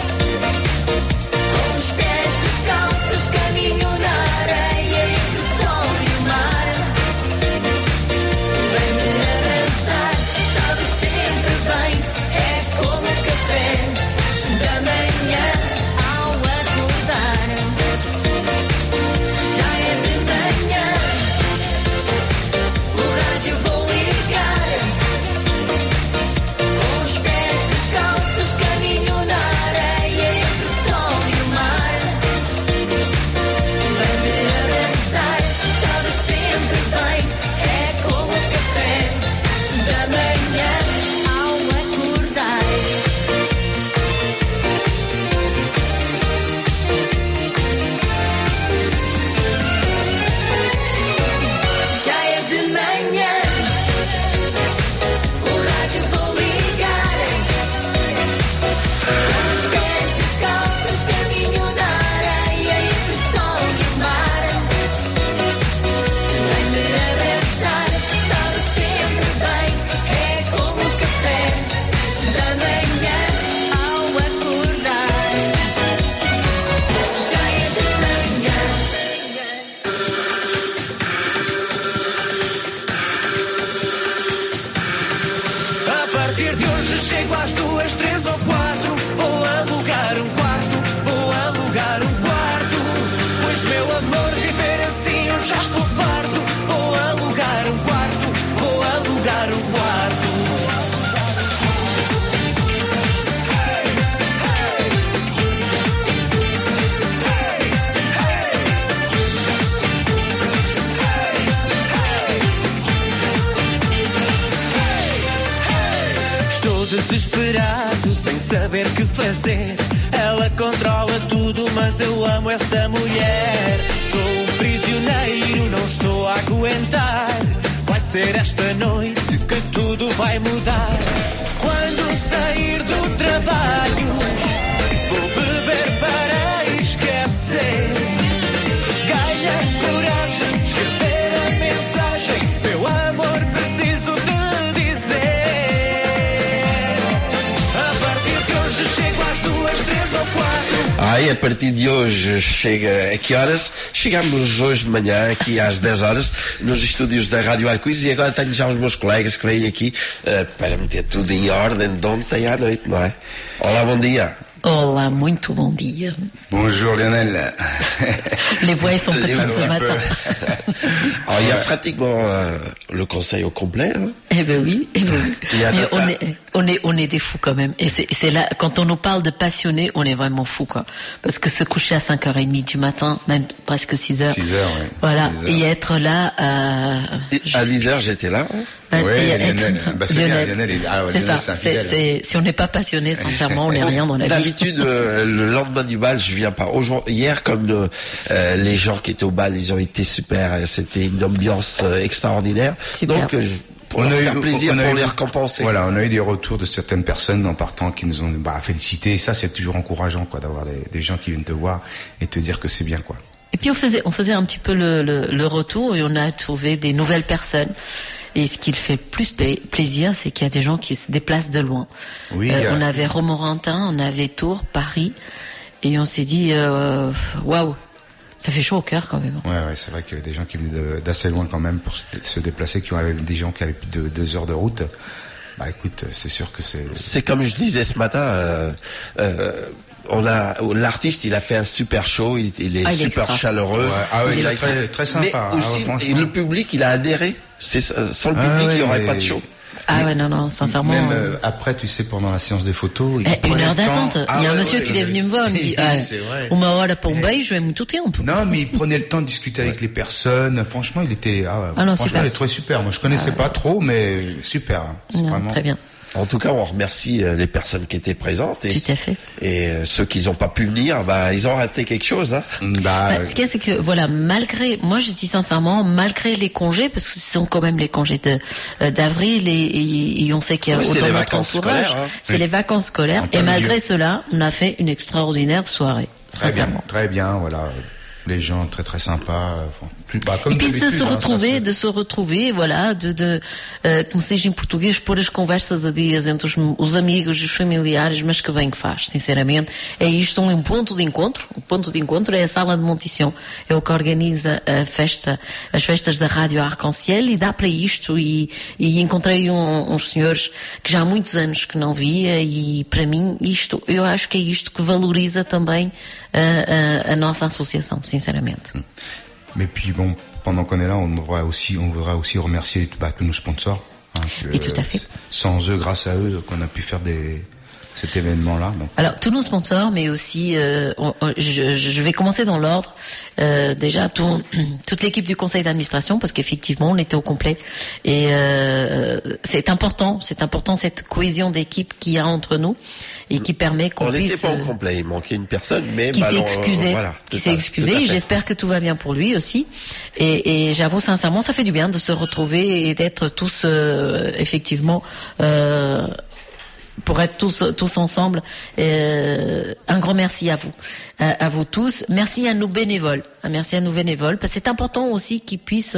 M: com os pés descalços caminho na areia entre o sol e o mar. Vem-me abraçar, sabe sempre bem, é como o café da manhã ao acordar. Já é de manhã, o rádio vou ligar, com os pés descalços caminho na areia entre o sol e o mar. Vem-me abraçar, sabe sempre bem, é como o café da manhã ao acordar. Já é de manhã, o rádio vou ligar, com os pés descalços caminho na areia entre o sol e o mar. Vem-me abraçar, sabe sempre bem, é como o café da manhã ao acordar. Já é de manhã.
B: A partir de hoje chego às 2, 3 ou 4. Vou alugar um quarto, vou alugar um quarto. Pois meu amor, viver assim eu já estou farto. Vou alugar um quarto, vou alugar um quarto. Estou desesperado, sem saber que fazer. Ela controla tudo, mas eu amo essa mulher. Sou um prisioneiro, não estou a aguentar. Vai ser esta noite que tudo vai mudar. Quando sair do trabalho, vou beber para esquecer. Ganha coragem, escrever a mensagem. Meu amor, preciso te dizer. A partir de hoje chego às 2, 3 ou 4.
A: A partir de hoje chega a que horas? Chegamos hoje de manhã aqui às 10 horas nos estúdios da Rádio Arco-Íris e agora tenho já os meus colegas que vêm aqui para meter tudo em ordem de ontem à noite, não é? Olá, bom dia.
O: Olá, muito bom dia.
P: Bonjour Lionel.
O: Les voix sont petites ce matin.
A: Alors, il y a pratiquement le conseil au complet. Hein?
O: Eh ben oui, eh ben oui. Mais on est des fous quand même. Et c'est là, quand on nous parle de passionnés, on est vraiment fous, quoi. Parce que se coucher à 5h30 du matin, même presque 6h.
P: 6h, oui.
O: Voilà.
P: 6 heures.
O: Et être là,
A: à 10h, j'étais là. Hein?
P: Oui, Lionel. Bah, c'est bien, Lionel.
O: C'est ça. Si on n'est pas passionné, sincèrement, on n'est rien dans la vie.
A: D'habitude, le lendemain du bal, je viens pas. Hier, comme les gens qui étaient au bal, ils ont été super. C'était une ambiance extraordinaire.
O: Super.
A: Donc, pour leur faire plaisir, pour les récompenser.
P: Voilà, on a eu des retours de certaines personnes en partant qui nous ont félicité. Et ça, c'est toujours encourageant, quoi, d'avoir des gens qui viennent te voir et te dire que c'est bien, quoi.
O: Et puis on faisait un petit peu le retour et on a trouvé des nouvelles personnes. Et ce qui le fait plus plaisir, c'est qu'il y a des gens qui se déplacent de loin.
P: Oui,
O: on avait Romorantin, on avait Tours, Paris, et on s'est dit, waouh, ça fait chaud au cœur quand même.
P: Ouais, c'est vrai qu'il y avait des gens qui venaient d'assez loin quand même pour se déplacer, qui ont des gens qui avaient plus de 2 heures de route. Bah écoute, c'est sûr que c'est...
A: C'est comme je disais ce matin, l'artiste, il a fait un super show, il est super chaleureux.
P: Ouais. Ah oui, il est très, très sympa.
A: Mais aussi, et le public, il a adhéré. Sans le public, il n'y aurait pas de show.
O: Ah ouais, non, sincèrement.
P: Même après, tu sais, pendant la séance des photos,
O: une heure d'attente. Il y a un monsieur qui est venu me voir, il me dit, on m'a voir la Pombay, je vais me touter un peu.
P: Non, mais il prenait le temps de discuter avec les personnes. Franchement, il était, franchement, il est très super. Moi, je connaissais pas trop, mais super.
O: Non,
P: vraiment...
O: Très bien.
A: En tout cas, on remercie les personnes qui étaient présentes. Et,
O: tout à fait.
A: Et ceux qui n'ont pas pu venir, ils ont raté quelque chose. Hein.
O: Ce qu'il y a, c'est que, voilà, moi je dis sincèrement, malgré les congés, parce que ce sont quand même les congés d'avril, et on sait qu'il y a autant notre entourage, c'est les vacances scolaires, et malgré cela, on a fait une extraordinaire soirée. Sincèrement.
P: Très bien, voilà. Les gens très très sympas. Comme
O: e puis de se retrouver, voilà, como seja em português, pôr as conversas a dias entre os amigos e os familiares, mas que bem que faz, sinceramente. É isto um ponto de encontro. O ponto de encontro é a Sala de Montição. É o que organiza as festas da Rádio Arc-en-Ciel, e dá para isto, e encontrei uns senhores que já há muitos anos que não via, e para mim eu acho que é isto que valoriza também a nossa associação, sinceramente.
P: Mais puis bon, pendant qu'on est là, on voudra aussi remercier tous nos sponsors.
O: Et tout à fait.
P: Sans eux, grâce à eux, qu'on a pu faire cet événement-là. Donc.
O: Alors tous nos sponsors, mais aussi, je vais commencer dans l'ordre. Déjà toute l'équipe du conseil d'administration, parce qu'effectivement on était au complet, et c'est important cette cohésion d'équipe qu'il y a entre nous et qui permet qu'on puisse.
A: On n'était pas au complet, il manquait une personne, mais
O: qui s'est excusé. J'espère que tout va bien pour lui aussi. Et j'avoue sincèrement, ça fait du bien de se retrouver et d'être tous effectivement. Pour être tous ensemble, un grand merci à vous tous. Merci à nos bénévoles. Merci à nos bénévoles, parce que c'est important aussi qu'ils puissent,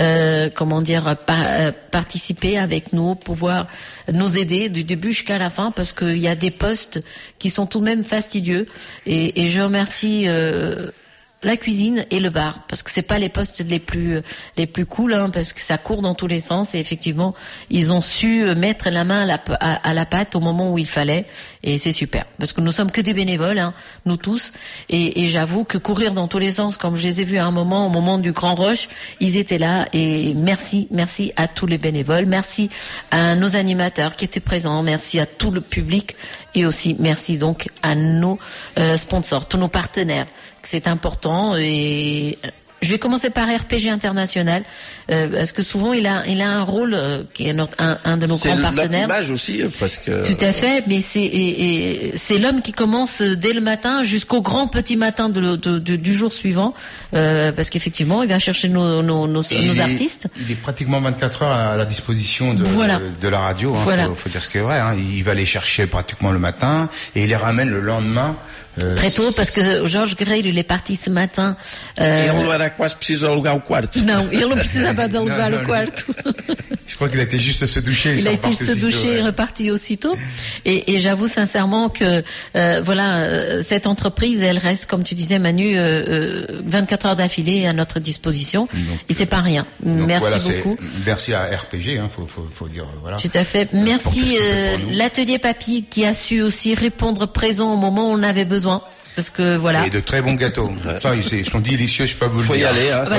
O: participer avec nous, pouvoir nous aider du début jusqu'à la fin, parce qu'il y a des postes qui sont tout de même fastidieux. Et je remercie la cuisine et le bar, parce que c'est pas les postes les plus cool, hein, parce que ça court dans tous les sens, et effectivement ils ont su mettre la main à la pâte au moment où il fallait, et c'est super, parce que nous sommes que des bénévoles, hein, nous tous, et j'avoue que courir dans tous les sens, comme je les ai vus à un moment, au moment du Grand Rush, ils étaient là, et merci à tous les bénévoles, merci à nos animateurs qui étaient présents, merci à tout le public, et aussi merci donc à nos sponsors, tous nos partenaires. C'est important, et je vais commencer par RPG International, parce que souvent il a un rôle qui est un de nos grands partenaires.
A: C'est notre image aussi, parce que.
O: Tout à fait, mais c'est l'homme qui commence dès le matin jusqu'au grand petit matin du jour suivant, parce qu'effectivement il va chercher nos artistes.
P: Il est pratiquement 24 heures à la disposition de la radio. Hein,
O: voilà.
P: Faut dire ce qui est vrai. Hein. Il va les chercher pratiquement le matin et il les ramène le lendemain.
O: Très tôt, parce que Jorge Guerreiro, il est parti ce matin.
A: Ele não era quase preciso alugar o quarto.
O: Não, ele não precisava de alugar o quarto.
P: Je crois qu'il a été juste se doucher.
O: Il a été se doucher et reparti aussitôt. Et j'avoue sincèrement que cette entreprise, elle reste, comme tu disais Manu, 24 heures d'affilée à notre disposition. Donc, et c'est pas rien. Merci beaucoup.
P: Merci à RPG, hein, faut dire voilà.
O: Tout à fait. Merci l'atelier Papy qui a su aussi répondre présent au moment où on avait besoin. Parce que voilà.
P: Et de très bons gâteaux. Ça, ils sont délicieux, je peux vous le dire.
A: Faut y aller, hein.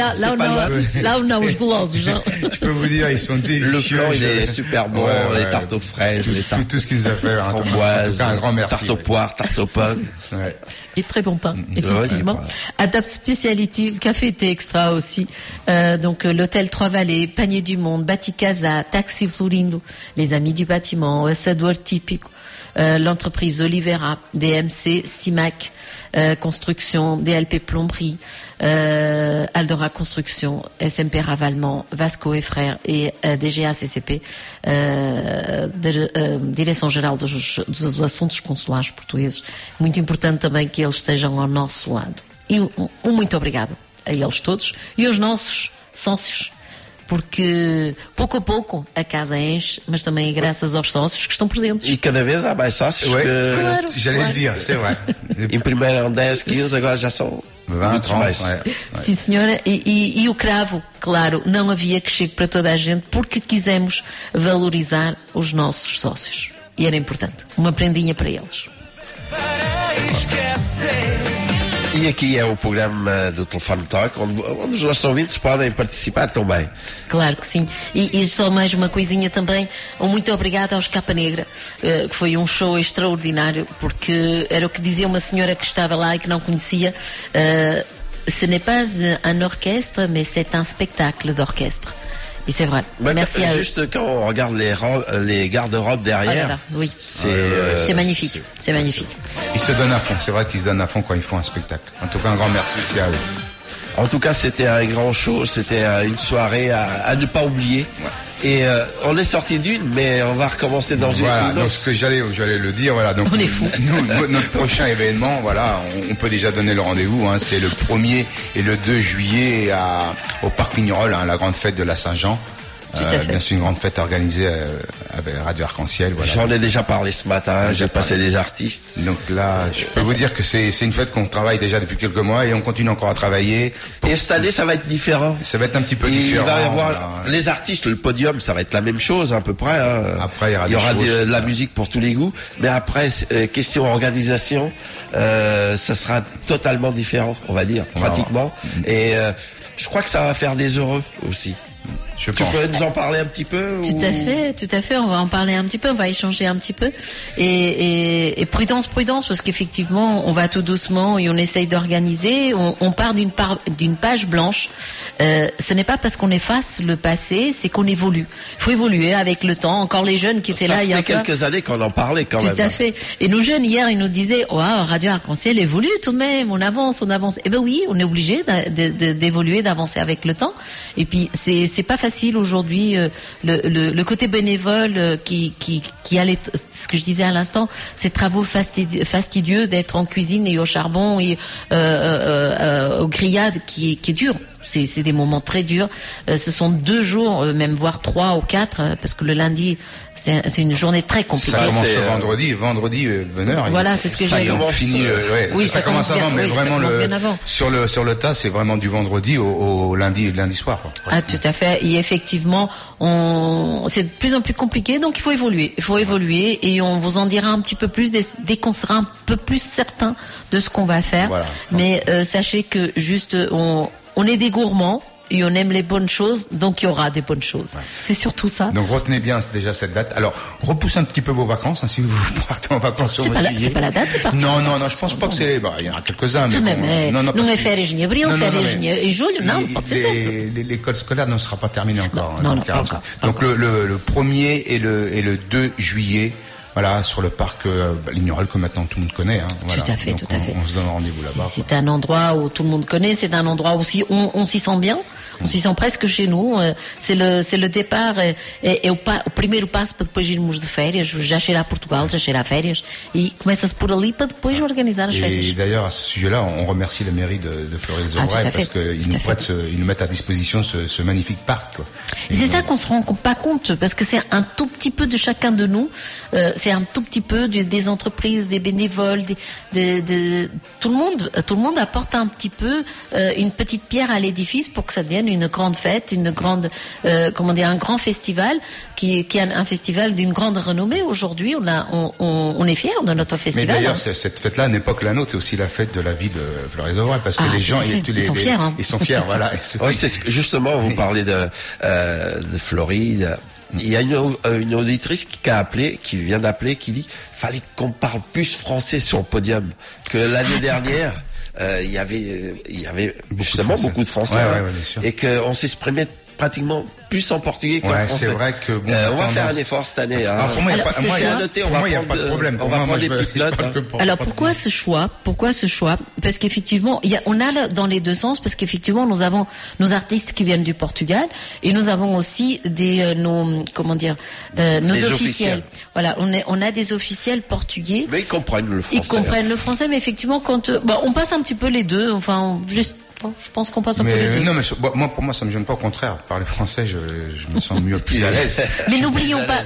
O: Là, on a os golosos, hein.
P: Je peux vous dire, ils sont délicieux.
A: Le plan, il est super bon. Les tartes aux fraises,
P: tout ce qu'il nous a fait.
A: Framboises,
P: un grand merci.
A: Tarte aux poires, tarte aux pommes.
P: Ouais.
O: Et très bon pain, effectivement. Adapt Speciality, le café était extra aussi. Donc l'hôtel Trois-Vallées, Panier du Monde, Baticasa, Taxi Florindo, les Amis du Bâtiment, Assador Típico, l'entreprise Olivera, DMC, CIMAC, Construction, DLP Plomberie, Aldora Construction, SMP Ravalement, Vasco et Frères et DGA CCP, Direção Geral dos Assuntos Consulares Portugueses. Muito importante também que eles estejam ao nosso lado. E muito obrigado a eles todos e aos nossos sócios, porque pouco a pouco a casa enche, mas também graças aos sócios que estão presentes.
A: E cada vez há mais sócios.
O: Claro,
P: j'allais le dire, c'est vrai.
A: Em primeiro eram 10, 15, agora já são 20 mais.
O: Sim, senhora. E o cravo, claro, não havia que chegue para toda a gente, porque quisemos valorizar os nossos sócios. E era importante. Uma prendinha para eles.
A: E aqui é o programa do Telefone Toque, onde os nossos ouvintes podem participar também.
O: Claro que sim. E só mais uma coisinha também. Muito obrigada aos Capa Negra, que foi um show extraordinário, porque era o que dizia uma senhora que estava lá e que não conhecia. Ce n'est pas un orchestre, mais c'est un spectacle d'orchestre. Et c'est vrai.
A: Bah,
O: Merci à eux.
A: juste quand on regarde les garde-robes derrière,
O: Oh là là, oui.
A: c'est
O: magnifique. C'est magnifique.
P: Ils se donnent à fond. C'est vrai qu'ils se donnent à fond quand ils font un spectacle. En tout cas, un grand merci aussi à eux.
A: En tout cas, c'était un grand show, c'était une soirée à ne pas oublier. Et on est sorti d'une, mais on va recommencer dans une
P: Voilà,
A: autre.
P: donc ce que j'allais le dire, voilà. Donc
O: On est fous.
P: Notre prochain événement, voilà, on peut déjà donner le rendez-vous. Hein, c'est le 1er et le 2 juillet au Parc Lignerolles, hein, la grande fête de la Saint-Jean.
O: Tout à fait.
P: Bien sûr, une grande fête organisée avec Radio Arc-en-Ciel. Voilà.
A: J'en ai déjà parlé ce matin, j'ai passé des artistes.
P: Donc là, je peux vous dire que c'est une fête qu'on travaille déjà depuis quelques mois et on continue encore à travailler.
A: Et cette année, ça va être différent.
P: Ça va être un petit peu différent.
A: Il va y avoir
P: voilà.
A: les artistes, le podium, ça va être la même chose à peu près. Hein.
P: Après,
A: il y aura de la musique pour tous les goûts. Mais après, question organisation, ça sera totalement différent, on va dire, pratiquement. Et je crois que ça va faire des heureux aussi.
P: Tu
A: peux nous en parler un petit peu
O: Tout à fait, on va en parler un petit peu, on va échanger un petit peu. Et prudence, parce qu'effectivement, on va tout doucement et on essaye d'organiser, on part d'une page blanche. Ce n'est pas parce qu'on efface le passé, c'est qu'on évolue. Il faut évoluer avec le temps. Encore les jeunes qui étaient là hier soir.
A: Ça fait quelques années qu'on en parlait quand même.
O: Tout à fait. Et nos jeunes hier, ils nous disaient, Radio Arc-en-Ciel évolue tout de même, on avance. Eh ben oui, on est obligé d'évoluer, d'avancer avec le temps. Et puis c'est pas facile aujourd'hui le côté bénévole qui allait, ce que je disais à l'instant, ces travaux fastidieux d'être en cuisine et au charbon et aux grillades qui est dur. C'est des moments très durs. Ce sont 2 jours, même voire 3 ou 4, parce que le lundi, c'est une journée très compliquée.
P: Ça commence vendredi, bonne heure.
O: Voilà, c'est ce que j'ai
P: fini.
O: Oui,
P: ça commence avant, mais vraiment
O: bien avant.
P: Sur le tas, c'est vraiment du vendredi au lundi soir. Quoi.
O: Ah, tout à fait. Et effectivement, c'est de plus en plus compliqué, donc il faut évoluer. Il faut évoluer et on vous en dira un petit peu plus dès qu'on sera un peu plus certain de ce qu'on va faire. Voilà. Mais sachez que juste on est des gourmands et on aime les bonnes choses, donc il y aura des bonnes choses. Ouais. C'est surtout ça.
P: Donc retenez bien déjà cette date. Alors, repoussez un petit peu vos vacances, hein, si vous partez en vacances sur juillet.
O: C'est pas la date de partir.
P: Non, je pense pas que c'est... il y en a quelques-uns, mais...
O: Não é férias em abril, férias em julho, non, pode ser sempre.
P: L'école scolaire ne sera pas terminée encore.
O: Non, pas encore.
P: Donc le 1er et le 2 juillet, voilà, sur le parc Lignerolles que maintenant tout le monde connaît. Hein, voilà.
O: Tout à fait.
P: On se donne rendez-vous là-bas.
O: C'est un endroit où tout le monde connaît, c'est un endroit où on s'y sent bien. On s'y sent presque chez nous. C'est le départ, é o primeiro passo para depois irmos de férias. Já cheira a Portugal, já cheira a férias. E começa-se por ali para depois organizar as férias.
P: Et d'ailleurs, à ce sujet-là, on remercie la mairie de Fleury-les-Aubrais parce qu'ils nous mettent à disposition ce magnifique parc. Quoi.
O: Et c'est ça qu'on se rend pas compte, parce que c'est un tout petit peu de chacun de nous. C'est un tout petit peu des entreprises, des bénévoles, tout le monde apporte un petit peu une petite pierre à l'édifice pour que ça devienne une grande fête, un grand festival qui est un festival d'une grande renommée. Aujourd'hui, on est fiers de notre festival.
P: Mais d'ailleurs, cette fête-là n'est pas que la nôtre, c'est aussi la fête de la ville de Fleury-les-Aubrais, parce que les gens,
O: ils sont fiers. Hein.
P: Ils sont fiers, voilà.
A: Oui, justement, vous parlez de Floride. Il y a une auditrice qui vient d'appeler, qui dit fallait qu'on parle plus français sur le podium, que l'année dernière il y avait justement beaucoup de Français, et qu'on s'exprimait pratiquement plus en portugais qu'en français.
P: C'est vrai que
A: on va faire un effort cette année. Hein.
P: Pour moi, il n'y a pas de problème.
A: On va prendre des petites notes.
O: Alors pourquoi ce choix Parce qu'effectivement, on a dans les deux sens, parce qu'effectivement, nous avons nos artistes qui viennent du Portugal et nous avons aussi nos officiels. Voilà, on a des officiels portugais.
A: Mais ils comprennent le français.
O: Ils comprennent le français, mais effectivement, on passe un petit peu les deux. Enfin, juste. Je pense qu'on passe un peu les deux.
P: Non, mais pour moi, ça me gêne pas. Au contraire, parler français, je me sens mieux, plus à l'aise.
O: Mais n'oublions pas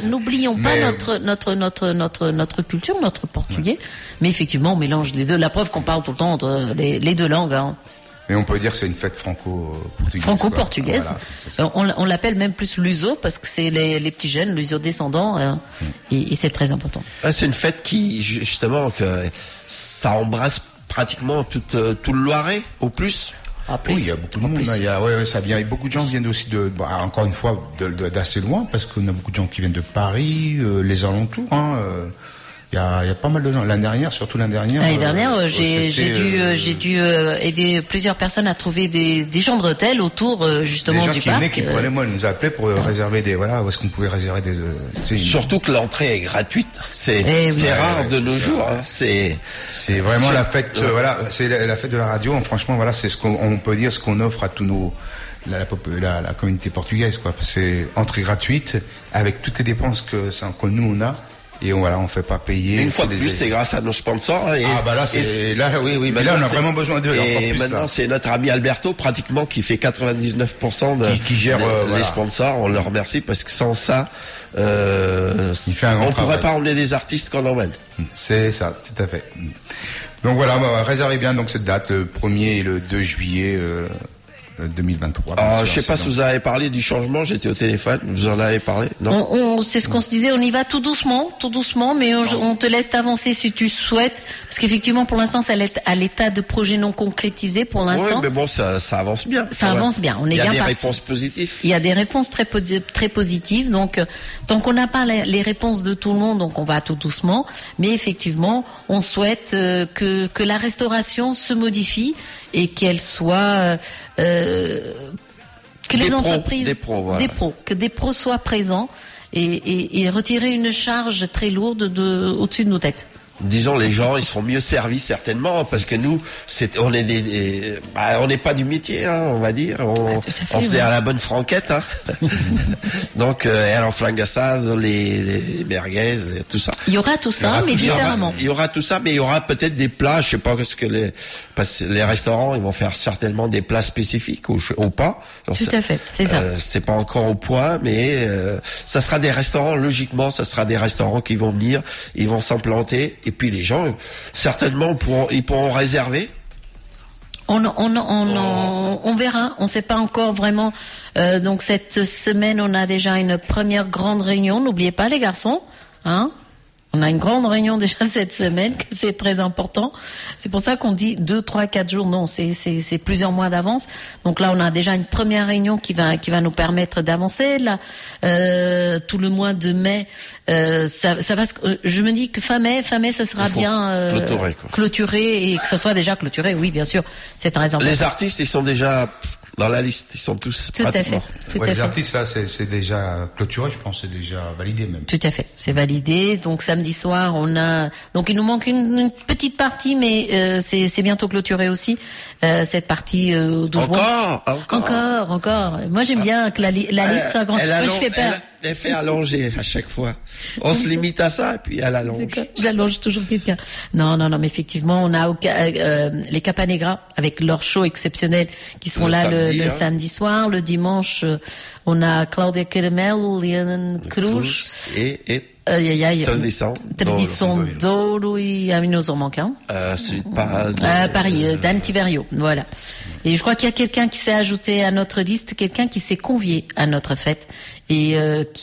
O: notre culture, notre portugais. Mais effectivement, on mélange les deux. La preuve qu'on parle tout le temps entre les deux langues. Hein.
P: Mais on peut dire que c'est une fête franco-portugaise.
O: Franco-portugaise. Voilà, on l'appelle même plus luso parce que c'est les petits jeunes, luso descendants, et c'est très important.
A: C'est une fête qui, justement, que ça embrasse pratiquement tout le Loiret, au plus.
P: Oui, il y a beaucoup de monde. Ça vient. Beaucoup de gens viennent aussi encore une fois, d'assez loin, parce qu'on a beaucoup de gens qui viennent de Paris, les alentours. Il y a pas mal de gens. L'année dernière,
O: L'année dernière, j'ai dû aider plusieurs personnes à trouver des chambres d'hôtel autour justement
P: des gens
O: du
P: qui
O: parc.
P: venaient, qui prenaient moi, ils nous appelaient pour réserver des où est-ce qu'on pouvait réserver des.
A: Surtout que l'entrée est gratuite. C'est rare de nos jours. Hein. C'est
P: vraiment la fête. C'est la fête de la radio. Franchement, voilà, c'est ce qu'on peut dire, ce qu'on offre à tous nos la communauté portugaise, quoi. C'est entrée gratuite avec toutes les dépenses que nous on a. Et voilà, on fait pas payer.
A: Une fois de plus, c'est grâce à nos sponsors. Hein,
P: oui. Mais là, on a vraiment besoin d'eux.
A: Et maintenant, c'est notre ami Alberto, pratiquement, qui fait 99%
P: qui gère
A: les sponsors. On le remercie parce que sans ça,
P: il fait un grand
A: on
P: travail.
A: pourrait pas emmener des artistes qu'on emmène.
P: C'est ça, tout à fait. Donc voilà, réservez bien donc cette date, le 1er et le 2 juillet 2023.
A: Je sais pas si vous avez parlé du changement, j'étais au téléphone, vous en avez parlé, non?
O: C'est ce qu'on se disait, on y va tout doucement, mais on te laisse avancer si tu souhaites, parce qu'effectivement, pour l'instant, ça est à l'état de projet non concrétisé pour l'instant.
A: Oui, mais bon, ça avance bien.
O: Ça avance bien, on est bien parti.
A: Il y a des réponses positives.
O: Il y a des réponses très positives, donc tant qu'on n'a pas les réponses de tout le monde, donc on va tout doucement, mais effectivement, on souhaite que la restauration se modifie et qu'elle soit que les entreprises, que des pros soient présents et retirer une charge très lourde au-dessus de nos têtes.
A: Disons, les gens, ils seront mieux servis certainement, parce que nous, on n'est pas du métier, hein, on va dire. On faisait à la bonne franquette, hein. Donc, en flangassade, les merguez, et tout ça.
O: Il y aura tout ça, mais différemment.
A: Il y aura tout ça, mais il y aura peut-être des plats, je sais pas ce que parce que les restaurants, ils vont faire certainement des plats spécifiques ou pas.
O: Donc, tout à fait, c'est ça.
A: C'est pas encore au point, mais ça sera des restaurants, logiquement, ça sera des restaurants qui vont venir, ils vont s'implanter. Et puis les gens, certainement, ils pourront réserver.
O: On verra. On ne sait pas encore vraiment. Donc cette semaine, on a déjà une première grande réunion. N'oubliez pas, les garçons, hein. On a une grande réunion déjà cette semaine, que c'est très important. C'est pour ça qu'on dit 2, 3, 4 jours. Non, c'est plusieurs mois d'avance. Donc là, on a déjà une première réunion qui va nous permettre d'avancer. Là, tout le mois de mai, ça va. Je me dis que fin mai, ça sera bien clôturé et que ça soit déjà clôturé. Oui, bien sûr, c'est très important.
A: Les artistes, ils sont déjà dans la liste, ils sont tous pratiquement.
P: Les artistes, là, c'est déjà clôturé, je pense, c'est déjà validé même.
O: Tout à fait, c'est validé. Donc samedi soir, donc il nous manque une petite partie, mais c'est bientôt clôturé aussi, cette partie 12 mois. Encore. Moi, j'aime bien que la liste soit grande. Moi, je fais peur.
A: Elle fait allonger à chaque fois. On se limite à ça et puis elle allonge.
O: J'allonge toujours quelqu'un. Non, mais effectivement, on a les Capanegras avec leur show exceptionnel qui seront là le samedi soir. Le dimanche, on a Claudia Caramelo, Leon Cruz
A: et
O: Tradição Douro e a mim nos en manque un.
A: C'est pas
O: Paris, Dan Tiberio, voilà. Et je crois qu'il y a quelqu'un qui s'est ajouté à notre liste, quelqu'un qui s'est convié à notre fête et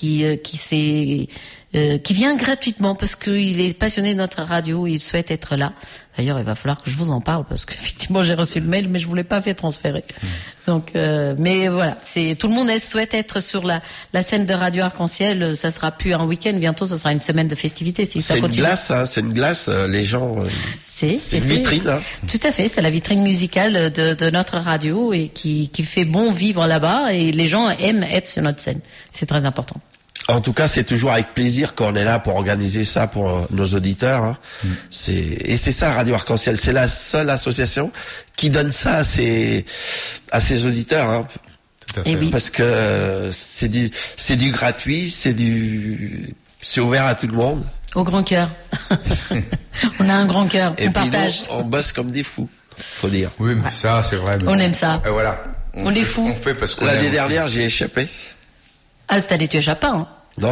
O: qui vient gratuitement parce qu'il est passionné de notre radio, il souhaite être là. D'ailleurs, il va falloir que je vous en parle parce qu'effectivement, j'ai reçu le mail, mais je voulais pas faire transférer. Donc, mais voilà, tout le monde souhaite être sur la scène de Radio Arc-en-Ciel. Ça sera plus un week-end, bientôt, ça sera une semaine de festivités.
A: C'est une glace, hein, c'est une glace. Les gens. C'est une vitrine. Hein.
O: Tout à fait, c'est la vitrine musicale de notre radio et qui fait bon vivre là-bas et les gens aiment être sur notre scène. C'est très important.
A: En tout cas, c'est toujours avec plaisir qu'on est là pour organiser ça pour nos auditeurs. Hein. C'est ça, Radio Arc-en-Ciel. C'est la seule association qui donne ça à ses auditeurs. Hein.
O: Et oui.
A: Parce que c'est du gratuit, c'est ouvert à tout le monde.
O: Au grand cœur. On a un grand cœur.
A: Et
O: on partage.
A: Nous, on bosse comme des fous, faut dire.
P: Oui, mais ça, c'est vrai.
O: On aime ça.
P: Voilà.
O: On est fous.
P: On fait parce que
A: l'année dernière, j'ai échappé.
O: Ah, cette année, tu échappes pas, hein?
A: Non,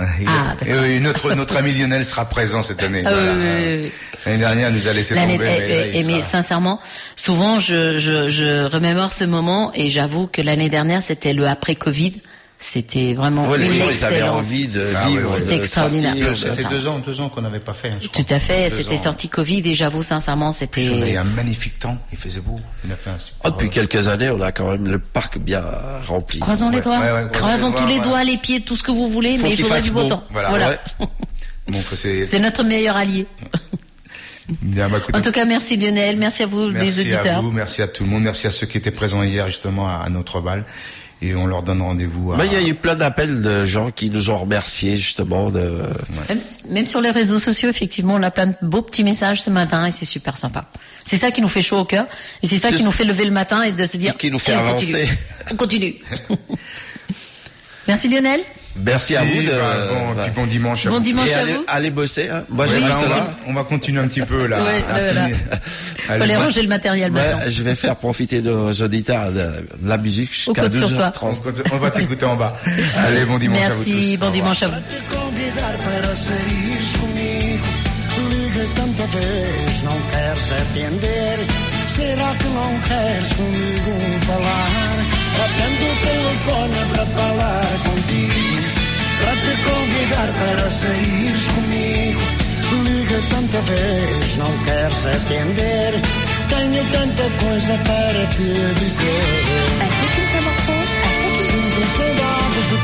P: et notre ami Lionel sera présent cette année. Voilà.
O: Oui.
P: L'année dernière, nous a laissé tomber.
O: Mais sincèrement, souvent, je remémore ce moment et j'avoue que l'année dernière, c'était le après Covid. C'était vraiment
A: les gens,
O: excellente.
A: Ils avaient envie de vivre.
O: C'était extraordinaire.
P: C'était 2 ans qu'on n'avait pas fait. Hein, je crois.
O: Tout à fait. C'était sorti Covid et j'avoue sincèrement, c'était.
P: On a eu un magnifique temps. Il faisait beau. On a fait un super.
A: Depuis quelques années, on a quand même le parc bien rempli.
O: Croisons les doigts. Croisons tous les doigts, les pieds, tout ce que vous voulez, mais il faudrait du beau temps.
P: Voilà. Bon,
O: c'est notre meilleur allié.
P: Bien, bah, écoutez,
O: en tout cas, merci Lionel, merci à vous, des auditeurs.
P: Merci à vous, merci à tout le monde, merci à ceux qui étaient présents hier justement à notre bal. Et on leur donne rendez-vous.
A: Il y a eu plein d'appels de gens qui nous ont remerciés justement de.
O: Ouais. Même sur les réseaux sociaux, effectivement, on a plein de beaux petits messages ce matin et c'est super sympa. C'est ça qui nous fait chaud au cœur et c'est ça qui nous fait lever le matin et de se dire.
A: Et qui nous fait avancer.
O: On continue. Merci Lionel.
A: Merci à vous.
P: Puis bon dimanche à vous.
O: Bon dimanche à
A: vous. Allez bosser. Hein. Moi, je
P: reste
A: là.
P: On va continuer un petit peu là.
O: Faut aller ranger le matériel maintenant.
A: Je vais faire profiter nos auditeurs de la musique jusqu'à 12h30.
P: On va t'écouter en bas. Allez, bon dimanche à vous tous.
O: Merci, bon dimanche à vous.
N: Será que não queres comigo falar? Atendo o telefone para falar contigo, para te convidar para saíres comigo. Liga tanta vez, não queres atender. Tenho tanta coisa para te dizer.
M: Achei que desabafou, achei que...
N: Sinto saudades de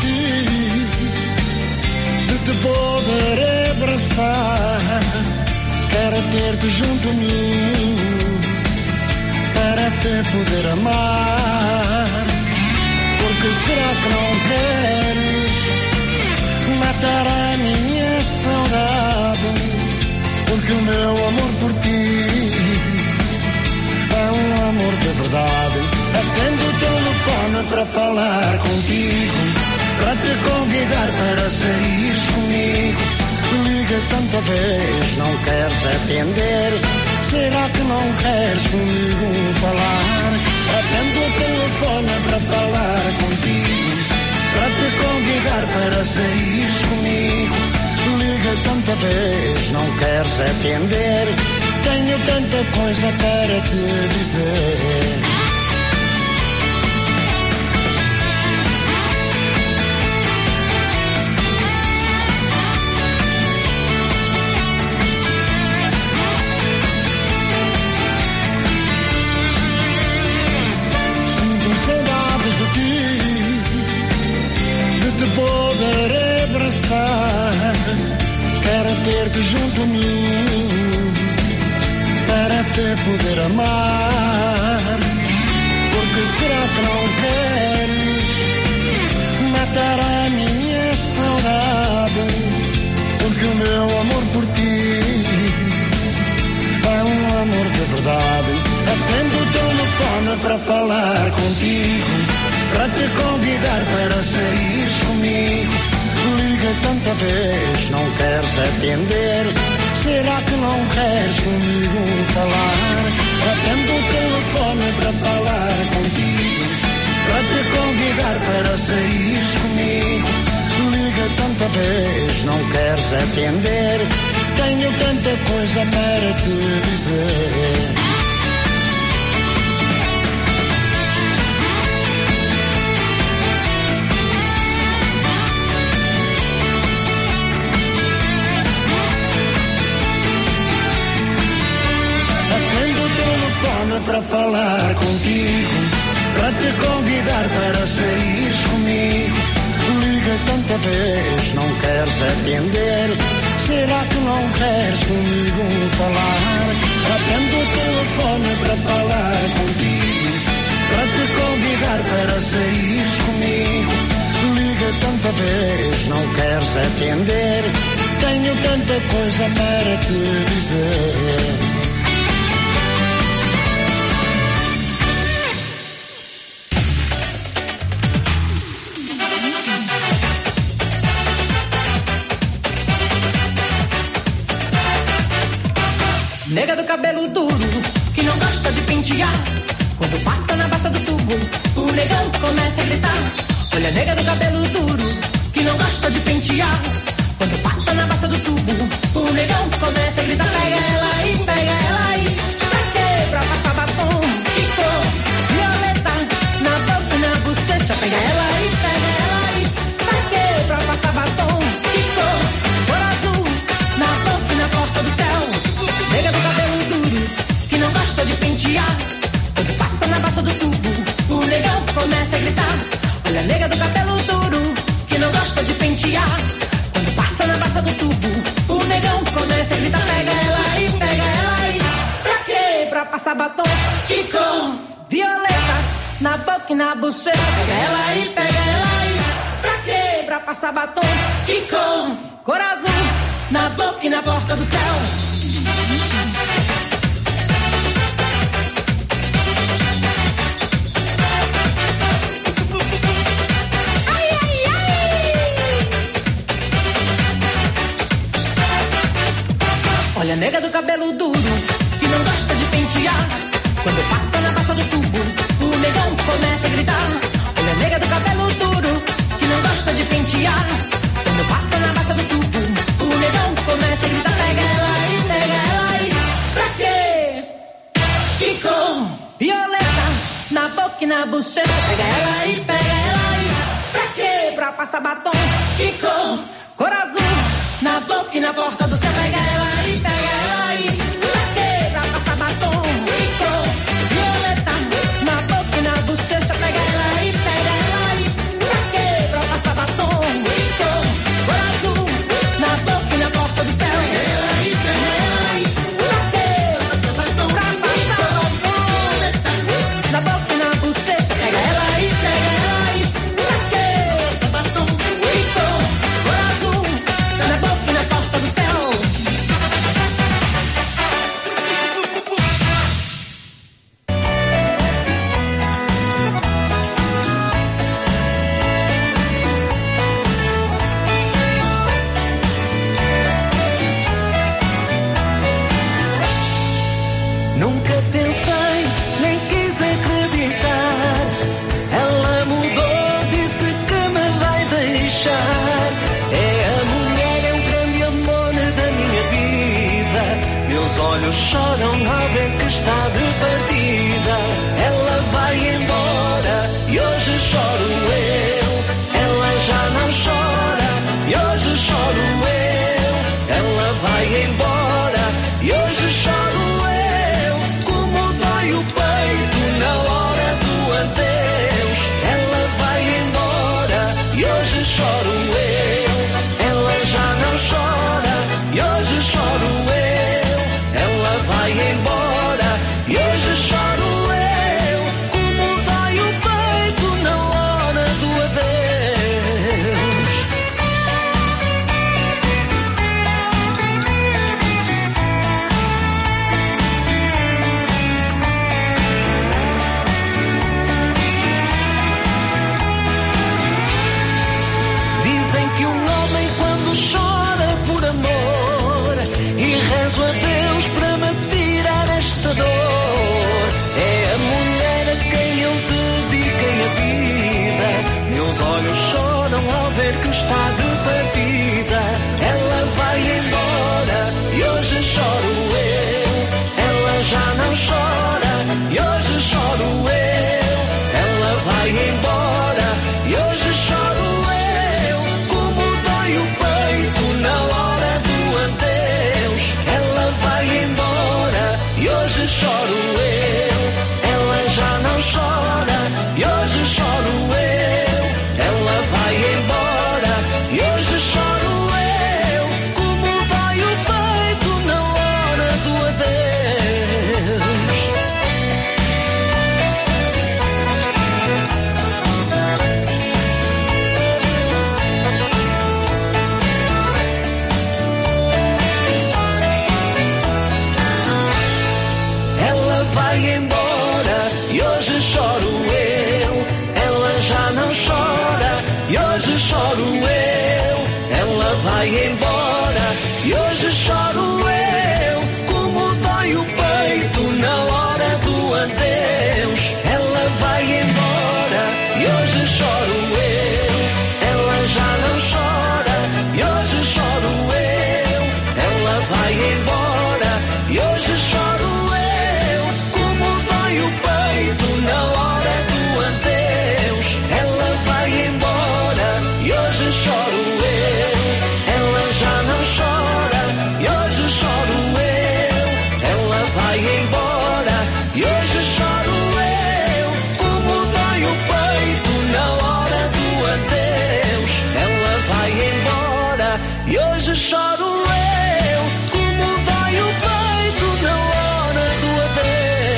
N: ti, de te poder abraçar. Quero ter-te junto a mim, para te poder amar. Porque será que não queres matar a minha saudade? Porque o meu amor por ti é um amor de verdade. Atendo o telefone para falar contigo, para te convidar para saíres comigo. Liga tanta vez, não queres atender. Será que não queres comigo falar? Atendo o telefone para falar contigo, para te convidar para saíres comigo. Liga tanta vez, não queres atender. Tenho tanta coisa para te dizer. De poder abraçar, quero ter-te junto a mim, para te poder amar. Porque será que não queres matar a minha saudade? Porque o meu amor por ti é um amor de verdade. Atendo o telefone para falar contigo, para te convidar para saíres comigo. Liga tanta vez, não queres atender. Será que não queres comigo falar? Atendo o telefone para falar contigo, para te convidar para saíres comigo. Liga tanta vez, não queres atender. Tenho tanta coisa para te dizer. Para falar contigo, para te convidar para saíres comigo. Liga tanta vez, não queres atender. Será que não queres comigo falar? Atendo o telefone para falar contigo, para te convidar para saíres comigo. Liga tanta vez, não queres atender. Tenho tanta coisa para te dizer.
M: Nega do cabelo duro, que não gosta de pentear. Quando passa na baixa do tubo, o negão começa a gritar. Olha a nega do cabelo duro, que não gosta de pentear. Quando passa na baixa do tubo, o negão começa a gritar. Pega ela aí, pega ela aí. Pra quê? Pra passar batom, que cor? Violeta, na boca e na bochecha. Pega ela aí, pega ela aí. Pra quê? Pra passar batom, que cor? Cor azul, na boca e na porta do céu. Nega do cabelo duro, que não gosta de pentear. Quando passa na baixa do tubo, o negão começa a gritar. Olha a nega do cabelo duro, que não gosta de pentear. Quando passa na baixa do tubo, o passar batom. Que cor? Violeta, na boca e na buceta. Pega ela aí, pega ela aí. Pra quê? Pra passar batom. Que cor? Cor azul, na boca e na porta do céu. Olha a nega do cabelo duro, que não gosta de pentear. Quando passa na baixa do tubo, o negão começa a gritar. Olha a nega do cabelo duro, que não gosta de pentear. Quando passa na baixa do tubo, o negão começa a gritar. Pega ela aí, pra quê? Que cor? Violeta, na boca e na buceta. Pega ela aí, pra quê? Pra passar batom. Que cor? Cor azul, na boca e na porta do céu. Pega ela aí, pra quê? Pra passar batom. Que cor? Violeta, na boca e na bochecha. Pega ela aí, pra quê? Pra passar batom. Que cor? Cor azul, na boca e na porta do céu. Pega ela aí, pra quê? Pra passar batom. Pra passar batom. Na boca e na bochecha. Pega ela aí, pra quê? Pra passar batom. Que cor? Cor azul, na boca e na porta do céu. Nunca pensei, nem quis acreditar. Ela mudou, disse que me vai deixar. É a mulher, é o grande amor da minha vida. Meus olhos choram ao ver que está de partida. Ela vai embora e hoje choro eu. Ela já não chora e hoje choro eu. Ela vai embora e hoje choro eu. Como dói o peito na hora do adeus. Ela vai embora e hoje choro eu. Ela já não chora e hoje choro eu. Ela vai embora e hoje choro eu. Como dói o peito na hora do adeus. Dizem que um homem quando chora por amor e rezo a Deus para me tirar esta dor. É a mulher a quem eu dediquei a vida. Meus olhos choram ao ver que está de partida. Ela vai embora e hoje choro eu. Ela já não chora e hoje choro eu. Ela vai embora e hoje choro eu. Como dói o peito na hora do adeus. Ela vai embora e hoje choro eu. Ela já não chora e hoje choro eu. Ela vai embora e hoje choro eu. Como dói o peito na hora do adeus. Ela vai embora e hoje choro eu. Ela já não chora e hoje choro eu. Ela vai embora e hoje choro eu. Como dói o peito na hora do adeus. Ela vai embora e hoje choro eu. Ela já não chora e hoje choro eu. Ela vai embora e hoje choro eu. Como dói o peito na hora do adeus. Ela vai embora e hoje choro eu. Ela já não chora e hoje choro eu. Ela vai embora e hoje choro eu. Como dói o peito na hora do adeus. Ela vai embora e hoje choro eu. Como dói o peito na hora do adeus.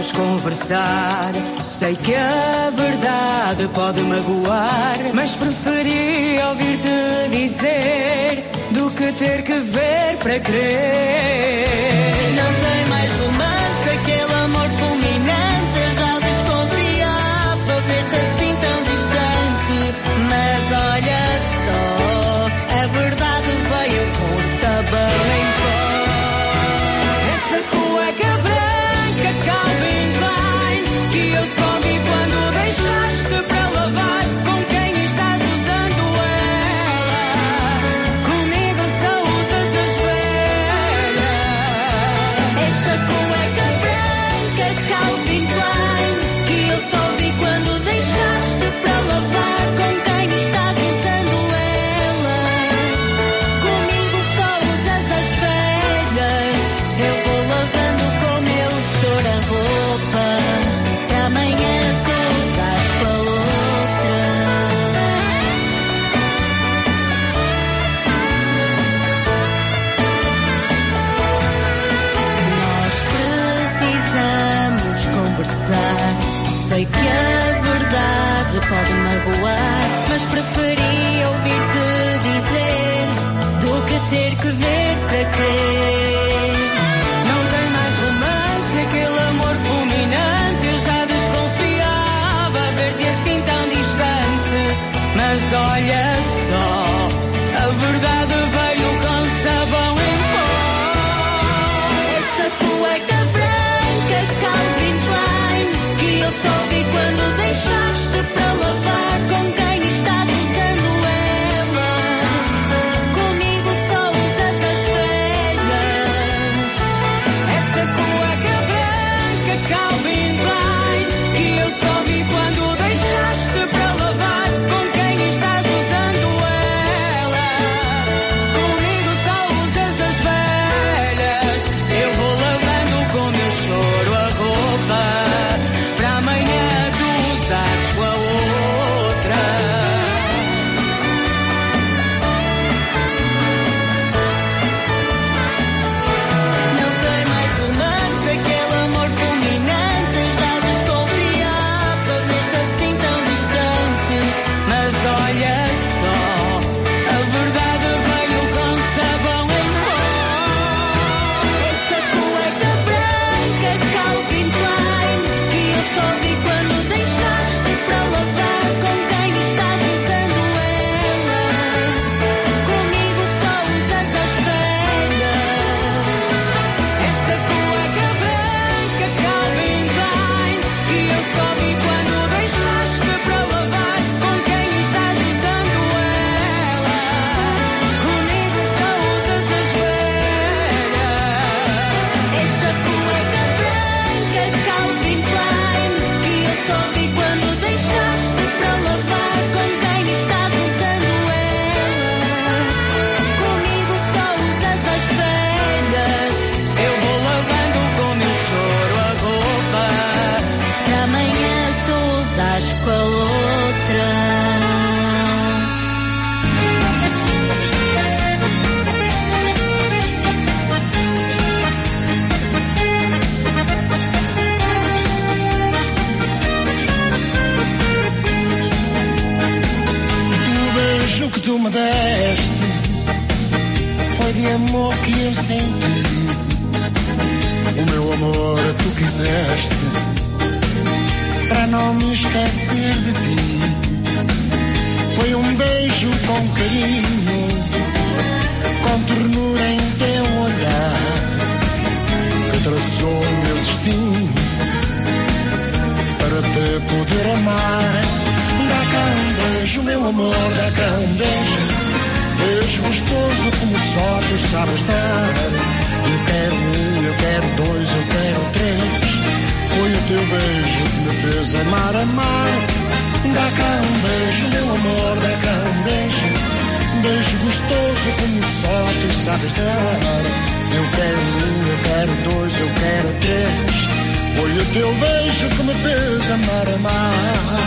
B: Precisamos conversar. Sei que a verdade pode magoar, mas preferia ouvir-te dizer do que ter que ver para crer. Não tem mais romance, aquele amor fulminante. Eu já desconfiava ver-te assim tão distante. Mas olha só, a verdade veio com sabão em pó. Essa cueca branca Calvin Klein que eu só vi quando deixaste para lavar. Com quem estás usando ela? Comigo só usas as velhas. Essa cueca branca Calvin Klein que eu só vi quando deixaste para lavar. Com quem estás usando ela? Comigo só usas as velhas. Eu vou lavando com meu choro a roupa. Para amanhã tu usas com a outra. Nós precisamos conversar. Sei que a verdade pode magoar, mas preferia ouvir-te dizer do que ter que ver para crer. Não tem mais romance, aquele amor fulminante. Eu já desconfiava ver-te assim tão distante. Mas olha só, a verdade veio com sabão em pó. Essa cueca branca Calvin Klein que eu só vi quando deixaste para lavar. Com quem estás usando ela? Comigo só usas as velhas. Essa cueca branca Calvin Klein que eu só vi quando deixaste para lavar. Com quem estás usando ela? Comigo só usas as velhas. Eu vou lavando com meu choro a roupa. Para amanhã tu usas com a outra. Não tem mais romance, aquele amor fulminante. Eu já desconfiava ver-te assim tão distante. Mas olha só, a verdade veio com sabão em pó. Essa cueca branca Calvin Klein que eu só vi quando deixaste para lavar. Com quem estás usando ela? Comigo só usas as velhas. Essa cueca branca Calvin Klein que eu só vi quando deixaste para lavar. Com quem estás usando ela? Comigo só usas as velhas. Essa cueca branca Calvin Klein que eu só vi quando deixaste para lavar. Com quem estás usando ela? Comigo só usas as velhas. Eu vou lavando com meu choro a roupa. Para amanhã tu usas com a outra.
N: O beijo que tu me deste foi de amor que eu senti. O meu amor tu quiseste para não me esquecer de ti. Foi um beijo com carinho, com ternura em teu olhar, que traçou o meu destino para te poder amar. Dá cá um beijo, meu amor, dá cá um beijo. Beijo gostoso como só tu sabes dar. Eu quero um, eu quero dois, eu quero três. Foi o teu beijo que me fez amar, amar. Dá cá um beijo, meu amor, dá cá um beijo. Beijo gostoso como só tu sabes dar. Eu quero um, eu quero dois, eu quero três. Foi o teu beijo que me fez amar, amar.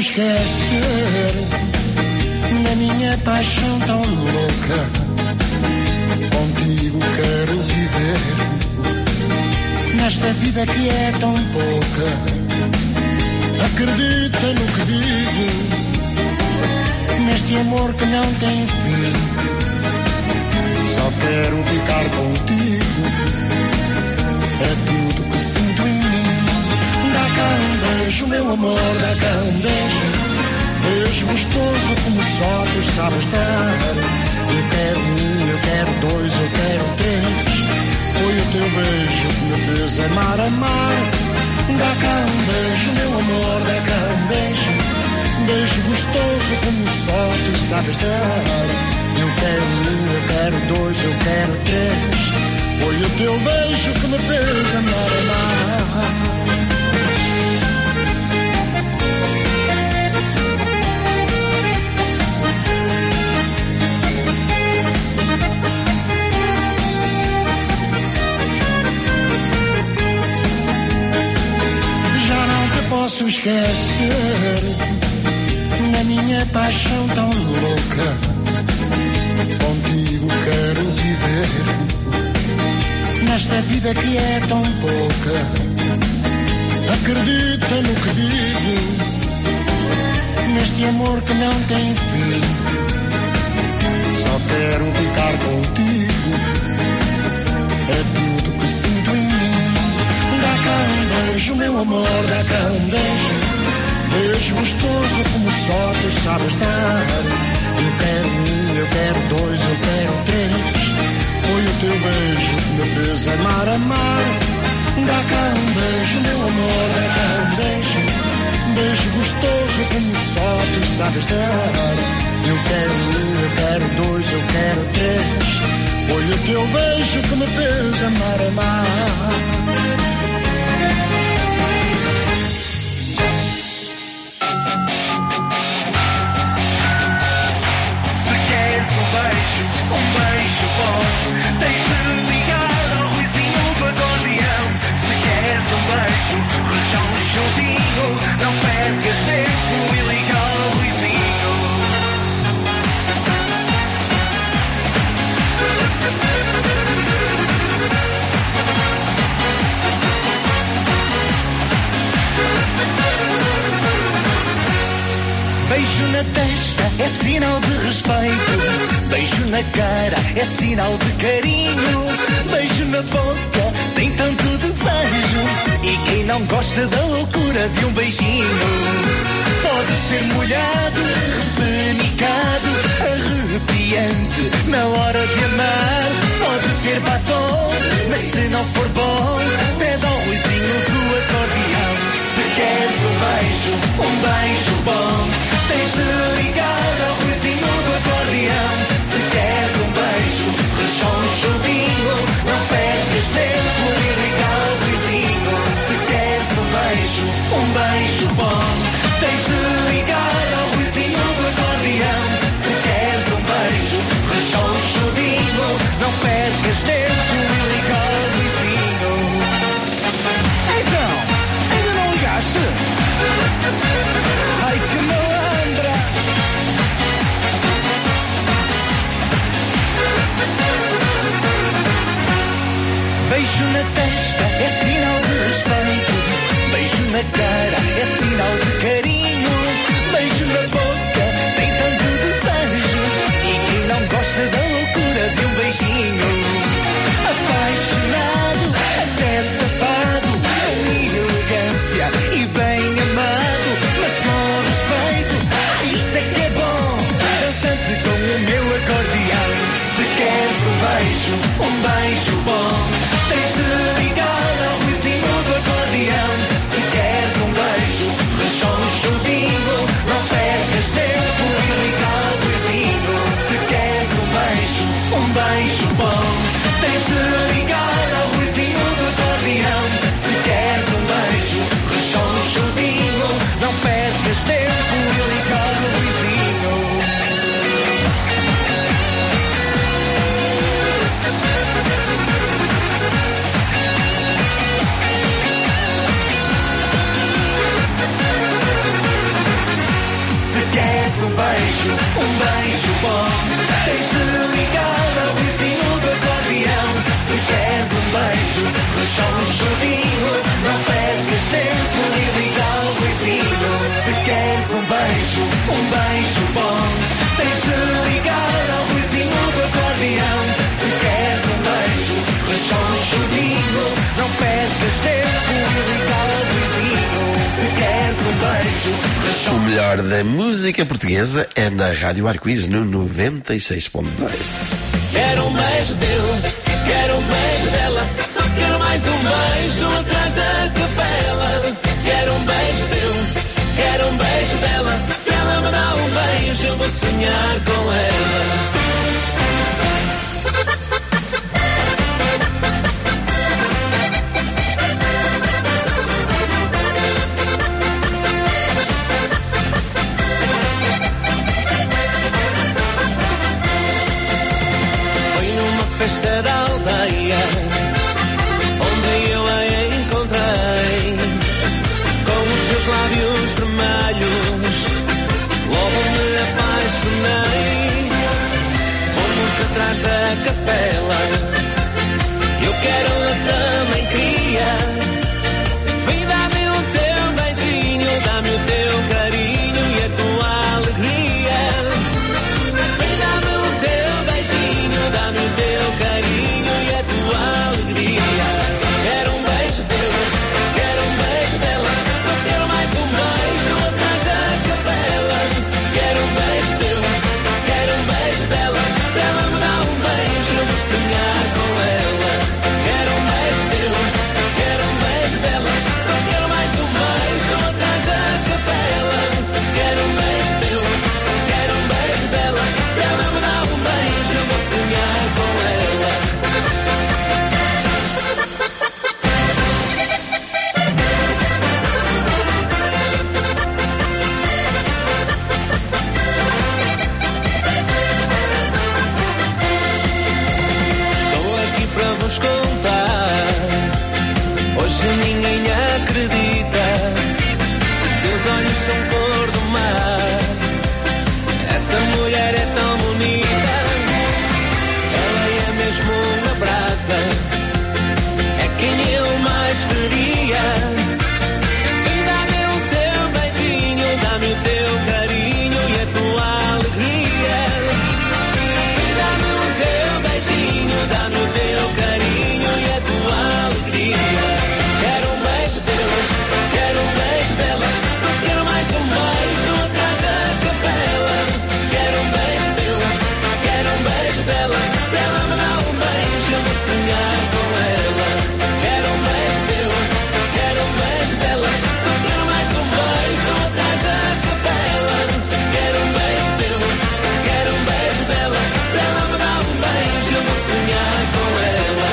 N: esquecer na minha paixão tão louca. Contigo quero viver nesta vida que é tão pouca. Acredita no que digo, neste amor que não tem fim. Só quero ficar contigo, é tudo que sinto em mim. Dá cá um beijo, meu amor, dá cá um beijo. Beijo gostoso como só tu sabes dar. Eu quero um, eu quero dois, eu quero três. Foi o teu beijo que me fez amar, amar. Dá cá um beijo, meu amor, dá cá um beijo. Beijo gostoso como só tu sabes dar. Eu quero um, eu quero dois, eu quero três. Foi o teu beijo que me fez amar, amar. Posso esquecer na minha paixão tão louca. Contigo quero viver nesta vida que é tão pouca. Acredita no que digo, neste amor que não tem fim. Só quero ficar contigo, é tudo que sinto em mim. Dá cá um beijo, meu amor, dá cá um beijo. Beijo gostoso como só tu sabes dar. Eu quero um, eu quero dois, eu quero três. Foi o teu beijo que me fez amar, amar. Dá cá um beijo, meu amor, dá cá um beijo. Beijo gostoso como só tu sabes dar. Eu quero um, eu quero dois, eu quero três. Foi o teu beijo que me fez amar, amar.
B: Um beijo bom, tens de ligar ao Ruizinho do acordeão. Se queres um beijo, rechonchudinho, não percas tempo e liga ao Ruizinho. Beijo na testa é sinal de respeito. Beijo na cara é sinal de carinho. Beijo na boca tem tanto desejo. E quem não gosta da loucura de um beijinho? Pode ser molhado, repenicado, arrepiante na hora de amar. Pode ter batom, mas se não for bom, pede ao Ruizinho do acordeão. Se queres um beijo bom, tens de ligar ao Ruizinho do acordeão. Se queres um beijo, rechonchudinho, não percas tempo e liga ao Ruizinho. Se queres um beijo bom, tens de ligar ao Ruizinho do acordeão. Se queres um beijo, rechonchudinho, não percas tempo e liga ao Ruizinho. Então, ainda não ligaste? Ai que malandra! Beijo na testa é sinal de respeito. Beijo na cara é sinal de carinho. Beijo na boca tem tanto desejo. E quem não gosta da loucura de um beijinho? Apaixonado, até safado, com elegância e bem amado, mas com respeito. Isso é que é bom, dançante com o meu acordeão. Se queres um beijo bom, tens de ligar ao Ruizinho do acordeão. Se queres um beijo, rechonchudinho, não percas tempo e liga ao Ruizinho. Se queres um beijo bom, tens de ligar ao Ruizinho do acordeão. Se queres um beijo, rechonchudinho, não percas tempo e liga ao Ruizinho.
A: O melhor da música portuguesa é na Rádio Arco-Íris no 96.2.
L: Quero um beijo dele, quero um beijo dela. Só quero mais um beijo atrás da capela. Quero um beijo dele, quero um beijo dela. Se ela me dá um beijo, eu vou sonhar com ela. Festa da aldeia, onde eu a encontrei, com os seus lábios vermelhos, logo me apaixonei. Fomos atrás da capela, eu quero, eu também queria. Vem, dá-me o teu beijinho, dá-me o teu carinho e a tua alegria. Vem, dá-me o teu beijinho, dá-me o teu carinho e a tua alegria. Quero um beijo dele, quero um beijo dela. Só quero mais um beijo atrás da capela. Quero um beijo dele, quero um beijo dela. Se ela me dá um beijo, eu vou sonhar com ela. Quero um beijo dele, quero um beijo dela. Só quero mais um beijo atrás da capela. Quero um beijo dele, quero um beijo dela. Se ela me dá um beijo, eu vou sonhar com ela. Estou aqui para vos contar. Hoje ninguém acredita. Seus olhos são cor do mar. Essa mulher é tão bonita. Ela é mesmo uma brasa. É quem eu mais queria. Vem, dá-me o teu beijinho, dá-me o teu carinho e a tua alegria. Vem, dá-me o teu beijinho, dá-me o teu carinho e a tua alegria. Quero um beijo dele, quero um beijo dela. Só quero mais um beijo atrás da capela. Quero um beijo dele, quero um beijo dela. Se ela me dá um beijo, eu vou sonhar com ela. Quero um beijo dele, quero um beijo dela. Só quero mais um beijo atrás da capela. Quero um beijo dele, quero um beijo dela. Se ela me dá um beijo, eu vou sonhar com ela.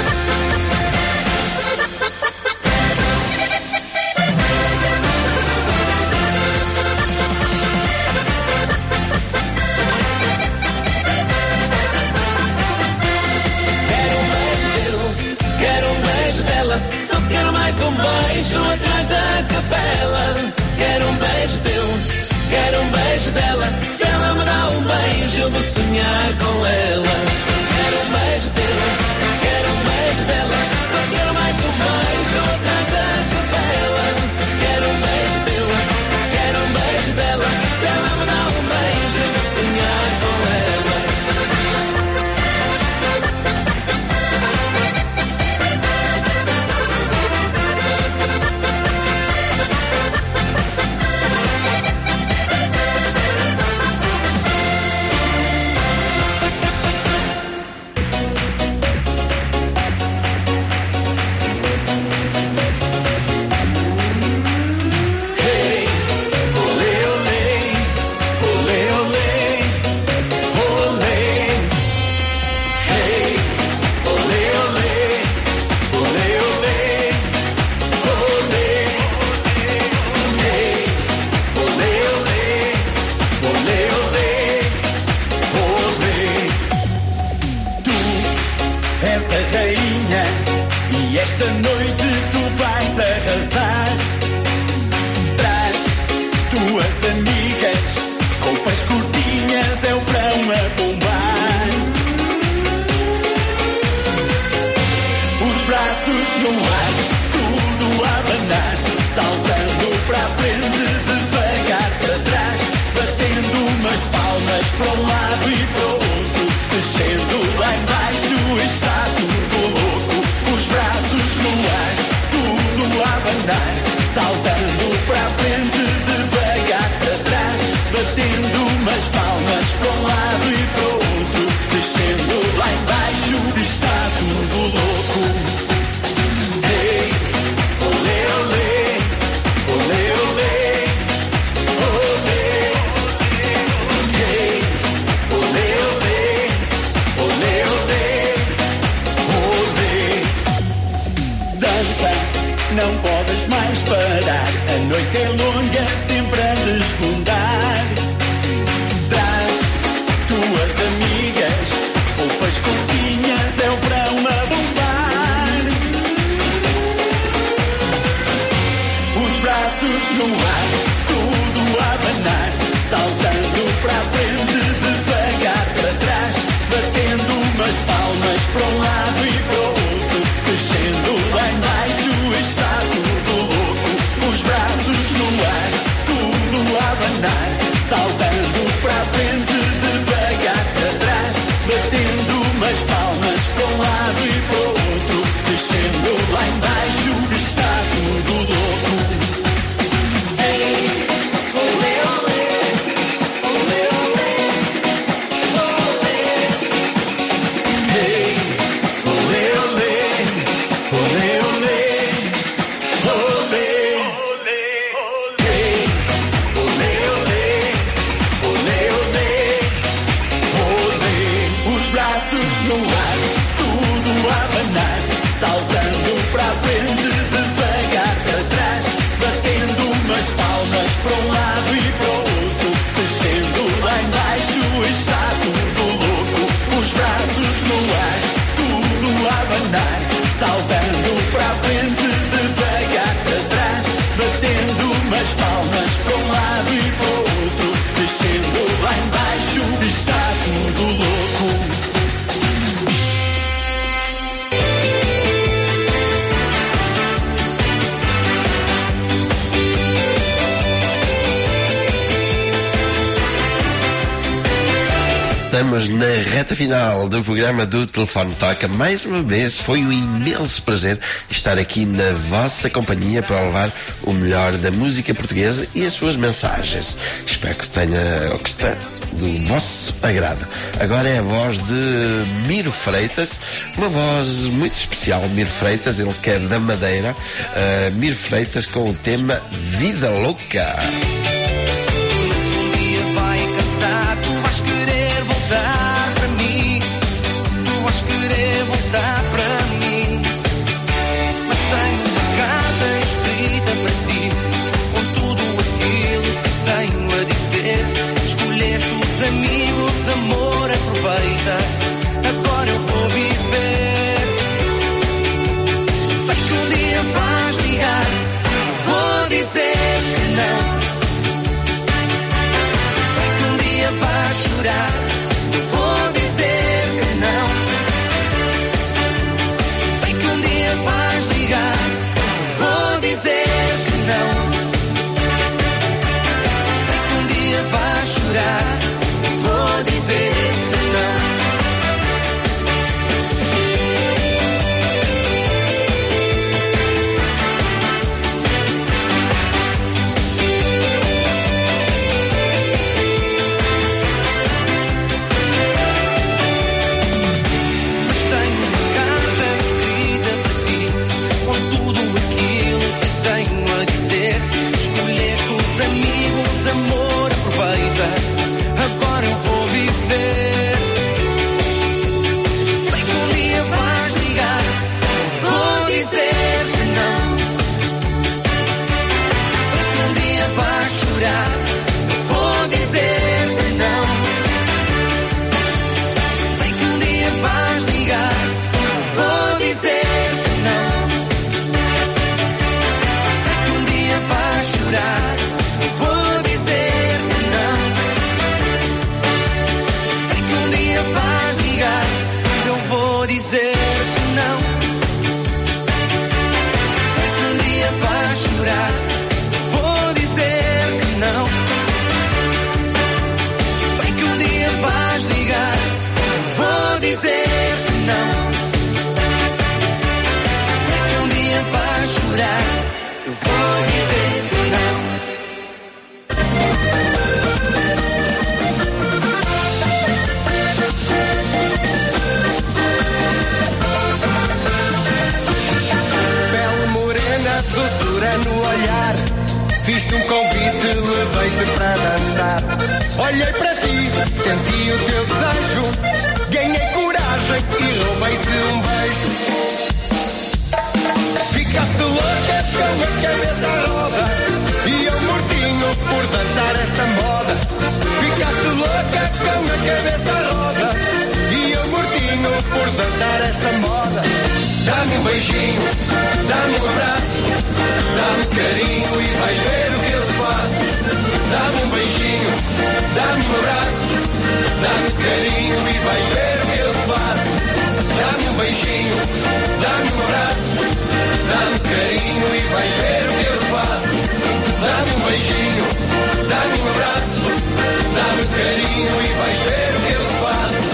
L: Quero um beijo dele, quero um beijo dela. Só quero mais um beijo atrás da capela. Quero um beijo dele, quero um beijo dela. Se ela me dá um beijo, eu vou sonhar com ela. Quero um beijo dele, quero um beijo dela. Só quero mais um beijo atrás da capela. Quero um beijo dele, quero um beijo dela. Se ela me dá um beijo, eu vou sonhar com ela.
B: Esta noite tu vais arrasar. Traz tuas amigas, roupas curtinhas, é o verão a bombar. Os braços no ar, tudo a abanar, saltando para a frente, devagar para trás, batendo umas palmas para um lado e para o outro, descendo lá embaixo está tudo louco. Os braços no ar, tudo a abanar, saltando para a frente, devagar horas mais parar. A noite é longa, sempre a desfundar. Traz tuas amigas, roupas curtinhas, é o verão a bombar. Os braços no ar, tudo a abanar, saltando para a frente, devagar para trás, batendo umas palmas para um lado e para o outro, descendo lá embaixo está tudo louco. Os braços no ar, tudo a abanar, saltando para a frente, devagar para trás, batendo umas palmas para um lado e para o outro, descendo lá embaixo está tudo louco. Ei, olê, olê, olê, olê, olê. Ei, olê, olê, olê, olê, olê. Ei, olê, olê, olê, olê, olê. Os braços no ar, tudo a abanar, saltando para a frente, devagar para trás, batendo umas palmas para um lado e para o outro, descendo lá embaixo está tudo louco. Os braços no ar, tudo a abanar, saltando para a frente, devagar para trás, batendo umas palmas para um lado e para o outro, descendo lá embaixo está tudo louco.
A: Estamos na reta final do programa do Telefone Toca. Mais uma vez foi um imenso prazer estar aqui na vossa companhia para levar o melhor da música portuguesa e as suas mensagens. Espero que tenha, ou que esteja do vosso agrado. Agora é a voz de Miro Freitas, uma voz muito especial. Miro Freitas, ele que é da Madeira. Miro Freitas com o tema Vida Louca.
B: Mas um dia vai cansar, tu vais querer voltar para mim, tu vais querer voltar para mim. Mas tenho uma carta escrita para ti, com tudo aquilo que tenho a dizer. Escolheste os amigos, amor, aproveita, agora eu vou viver. Sei que um dia vais ligar, vou dizer que não. Sei que um dia vais chorar, vou dizer que não. Sei que um dia vais ligar, vou dizer que não. Sei que um dia vais chorar, vou dizer que não. Amigos, amor, aproveita, agora eu vou viver. Sei que um dia vais ligar, vou dizer que não. Sei que um dia vais chorar, vou dizer que não. Sei que um dia vais ligar, vou dizer que não. Sei que um dia vais chorar, vou dizer que não. Sei que um dia vais ligar, eu vou dizer que não. Sei que um dia vais chorar, vou dizer que não. Sei que um dia vais ligar, vou dizer que não. Sei que um dia vais chorar, eu vou dizer que não. Doçura no olhar, fiz-te um convite, levei-te para dançar. Olhei para ti, senti o teu desejo, ganhei coragem e roubei-te um beijo. Ficaste louca com aquele
L: Dá-me um beijinho, dá-me um abraço, dá-me carinho e vais ver o que eu te faço. Dá-me um beijinho, dá-me um abraço, dá-me carinho e vais ver o que eu te faço. Dá-me um beijinho, dá-me um abraço, dá-me carinho e vais ver o que eu te faço. Dá-me um beijinho, dá-me um abraço, dá-me carinho e vais ver o que eu te faço.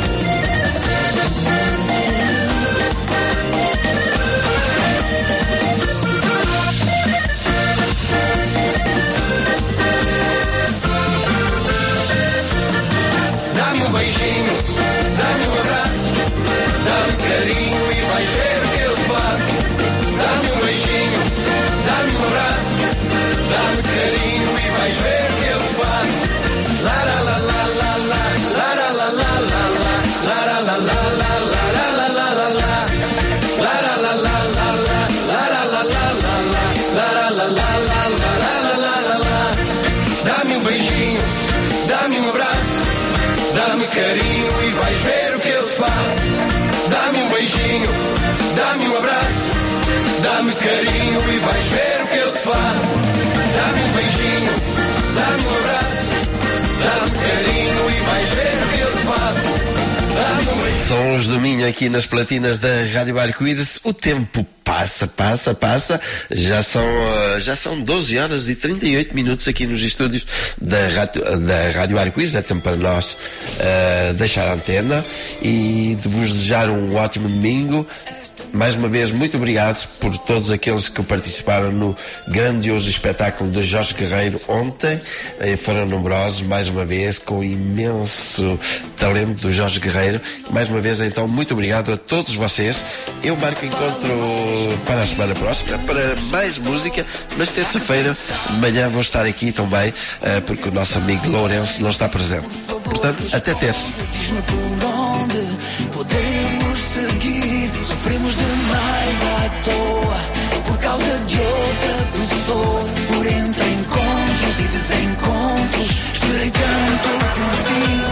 L: Dá-me um beijinho, dá-me um abraço, dá-me carinho e vais ver o que eu te faço. Dá-me um beijinho, dá-me um abraço, dá-me carinho e vais ver o que eu te faço. La la la la la la, la la la la la la, la la la la la la la la la la, la la la la la la, la la la la la la, la la la la la la la la la. Dá-me um beijinho, dá-me um abraço, dá-me carinho e vais ver o que eu te faço. Dá-me um beijinho, dá-me um abraço, dá-me carinho e vais ver o que eu te faço. Dá-me um beijinho, dá-me um abraço, dá-me carinho e vais ver o que eu te faço. Dá-me um beijinho.
A: Sons do Minho aqui nas platinas da Rádio Arco-Íris. O tempo passa. Já são 12 horas e 38 minutos aqui nos estúdios da Rádio Arco-Íris. É tempo para nós deixar a antena e de vos desejar um ótimo domingo. Mais uma vez, muito obrigado por todos aqueles que participaram no grandioso espetáculo de Jorge Guerreiro ontem. Foram numerosos, mais uma vez, com o imenso talento do Jorge Guerreiro. Mais uma vez, então, muito obrigado a todos vocês. Eu marco encontro para a semana próxima, para mais música, mas terça-feira de manhã vou estar aqui também, porque o nosso amigo Lourenço não está presente. Portanto, até terça.
B: Diz-me por onde podemos seguir. Sofremos demais à toa por causa de outra pessoa. Por entre encontros e desencontros, esperei tanto por ti.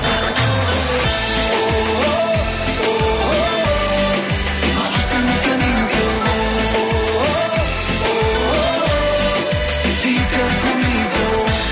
B: Mostra-me o caminho que eu vou. Fica comigo.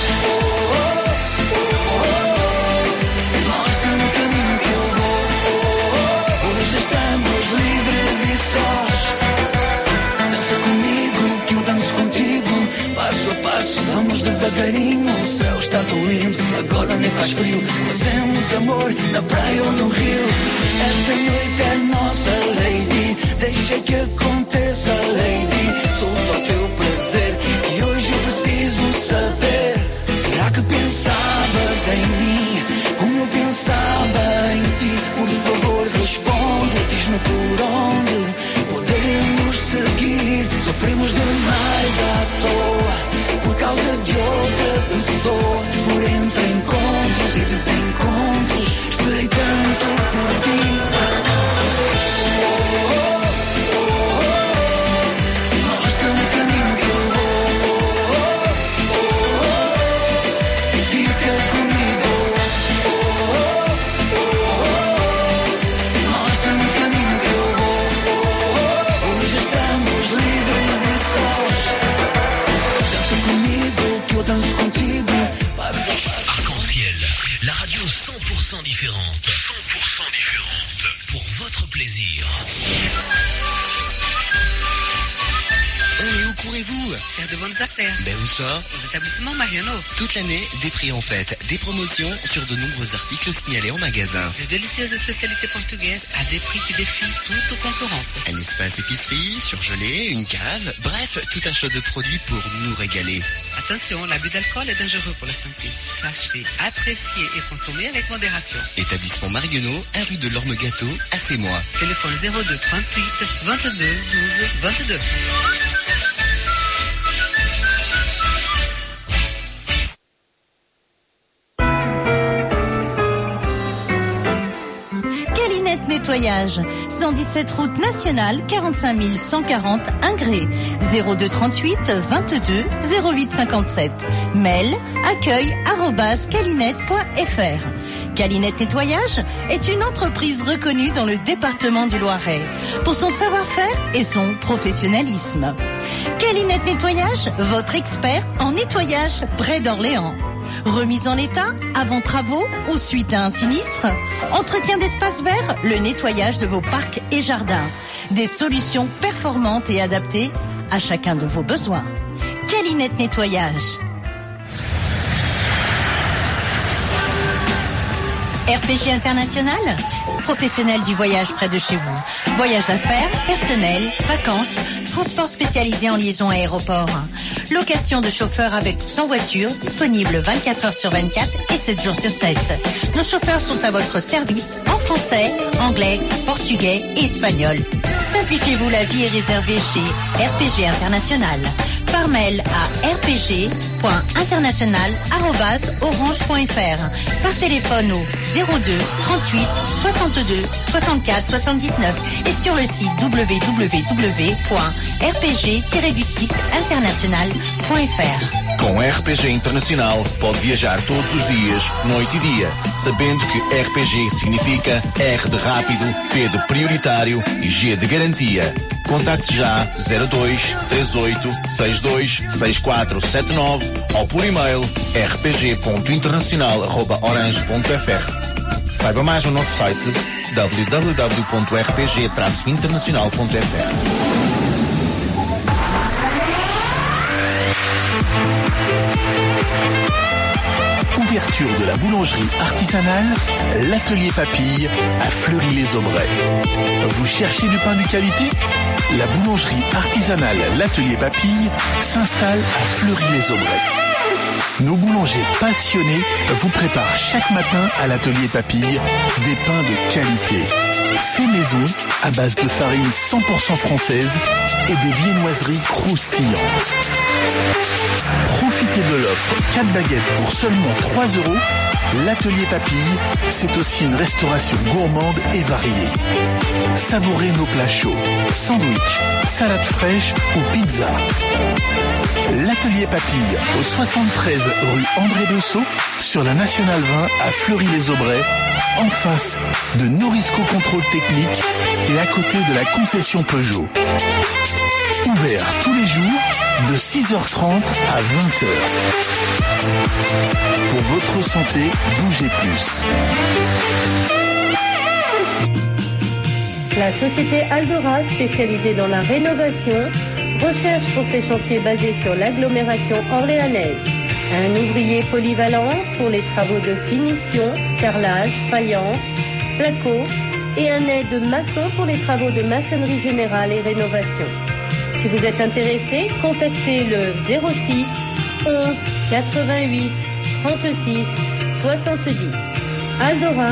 B: Mostra-me o caminho que eu vou. Hoje estamos livres e sós. Dança comigo, que eu danço contigo. Passo a passo, vamos devagarinho. O céu está tão lindo, agora nem faz frio. Fazemos amor na praia ou no rio. Esta noite é nossa, lady. Deixa que aconteça, lady. Solta o teu prazer, que hoje eu preciso saber. Será que pensavas em mim como eu pensava em ti? Por favor, responde, diz-me por onde podemos seguir. Sofremos demais à toa por causa de outra pessoa. Por entre encontros e desencontros, esperei tanto por ti. Mostra-me o caminho que eu vou. Fica comigo. Mostra-me o caminho que eu vou. Hoje estamos livres e sós. Dança comigo, que eu danço contigo.
C: Arc-en-ciel, la radio 100% différente. 100% différente. Pour votre plaisir.
D: Oh, mais où courez-vous?
E: Faire de bonnes affaires.
D: Ben où ça?
E: Aux établissements Mariano.
D: Toute l'année, des prix en fête, des promotions sur de nombreux articles signalés en magasin.
E: De délicieuses spécialités portugaises à des prix qui défient toute concurrence.
D: Un espace épicerie, surgelé, une cave, bref, tout un choix de produits pour nous régaler.
E: Attention, l'abus d'alcool est dangereux pour la santé. Sachez apprécier et consommer avec modération.
D: Établissement Marionneau, 1 rue de l'Orme-Gâteau, à Sémois.
E: Téléphone 02 38 22 12 22.
F: Calinette Nettoyage, 117 route nationale, 45 140 Ingré, 02 38 22 08 57. Mail accueil@calinette.fr. Calinette Nettoyage est une entreprise reconnue dans le département du Loiret pour son savoir-faire et son professionnalisme. Calinette Nettoyage, votre expert en nettoyage près d'Orléans. Remise en état, avant travaux ou suite à un sinistre. Entretien d'espaces verts, le nettoyage de vos parcs et jardins. Des solutions performantes et adaptées à chacun de vos besoins. Calinette Nettoyage. RPG International, professionnel du voyage près de chez vous. Voyage d'affaires, personnel, vacances, transport spécialisé en liaison aéroport. Location de chauffeurs avec ou sans voiture, disponible 24 heures sur 24 et 7 jours sur 7. Nos chauffeurs sont à votre service en français, anglais, portugais et espagnol. Simplifiez-vous la vie et réservez chez RPG International. Par mail à rpg.international@orange.fr. Par téléphone au 02 38 62 64 79 et sur le site www.rpg-international.fr.
G: Com RPG Internacional pode viajar todos os dias, noite e dia, sabendo que RPG significa R de rápido, P de prioritário e G de garantia. Contacte já 02 38 62 6479 ou por e-mail rpg.internacional@orange.fr. Saiba mais no nosso site www.rpg-internacional.fr.
H: Ouverture de la boulangerie artisanale, l'atelier Papille à Fleury-les-Aubrais. Vous cherchez du pain de qualité? La boulangerie artisanale l'atelier Papille s'installe à Fleury-les-Aubrais. Nos boulangers passionnés vous préparent chaque matin à l'atelier Papille des pains de qualité. Fait maison à base de farine 100% française et des viennoiseries croustillantes. Profitez de l'offre 4 baguettes pour seulement 3 €. L'atelier Papille, c'est aussi une restauration gourmande et variée. Savourez nos plats chauds, sandwich, salade fraîche ou pizza. L'atelier Papille au 73 rue André Bessot sur la Nationale 20 à Fleury-les-Aubrais, en face de Norisco Contrôle Technique et à côté de la concession Peugeot. Ouvert tous les jours de 6h30 à 20h. Pour votre santé, bougez plus.
I: La société Aldora, spécialisée dans la rénovation, recherche pour ses chantiers basés sur l'agglomération orléanaise un ouvrier polyvalent pour les travaux de finition, carrelage, faïence, placo et un aide maçon pour les travaux de maçonnerie générale et rénovation. Si vous êtes intéressé, contactez le 06 11 88 36 70. Aldora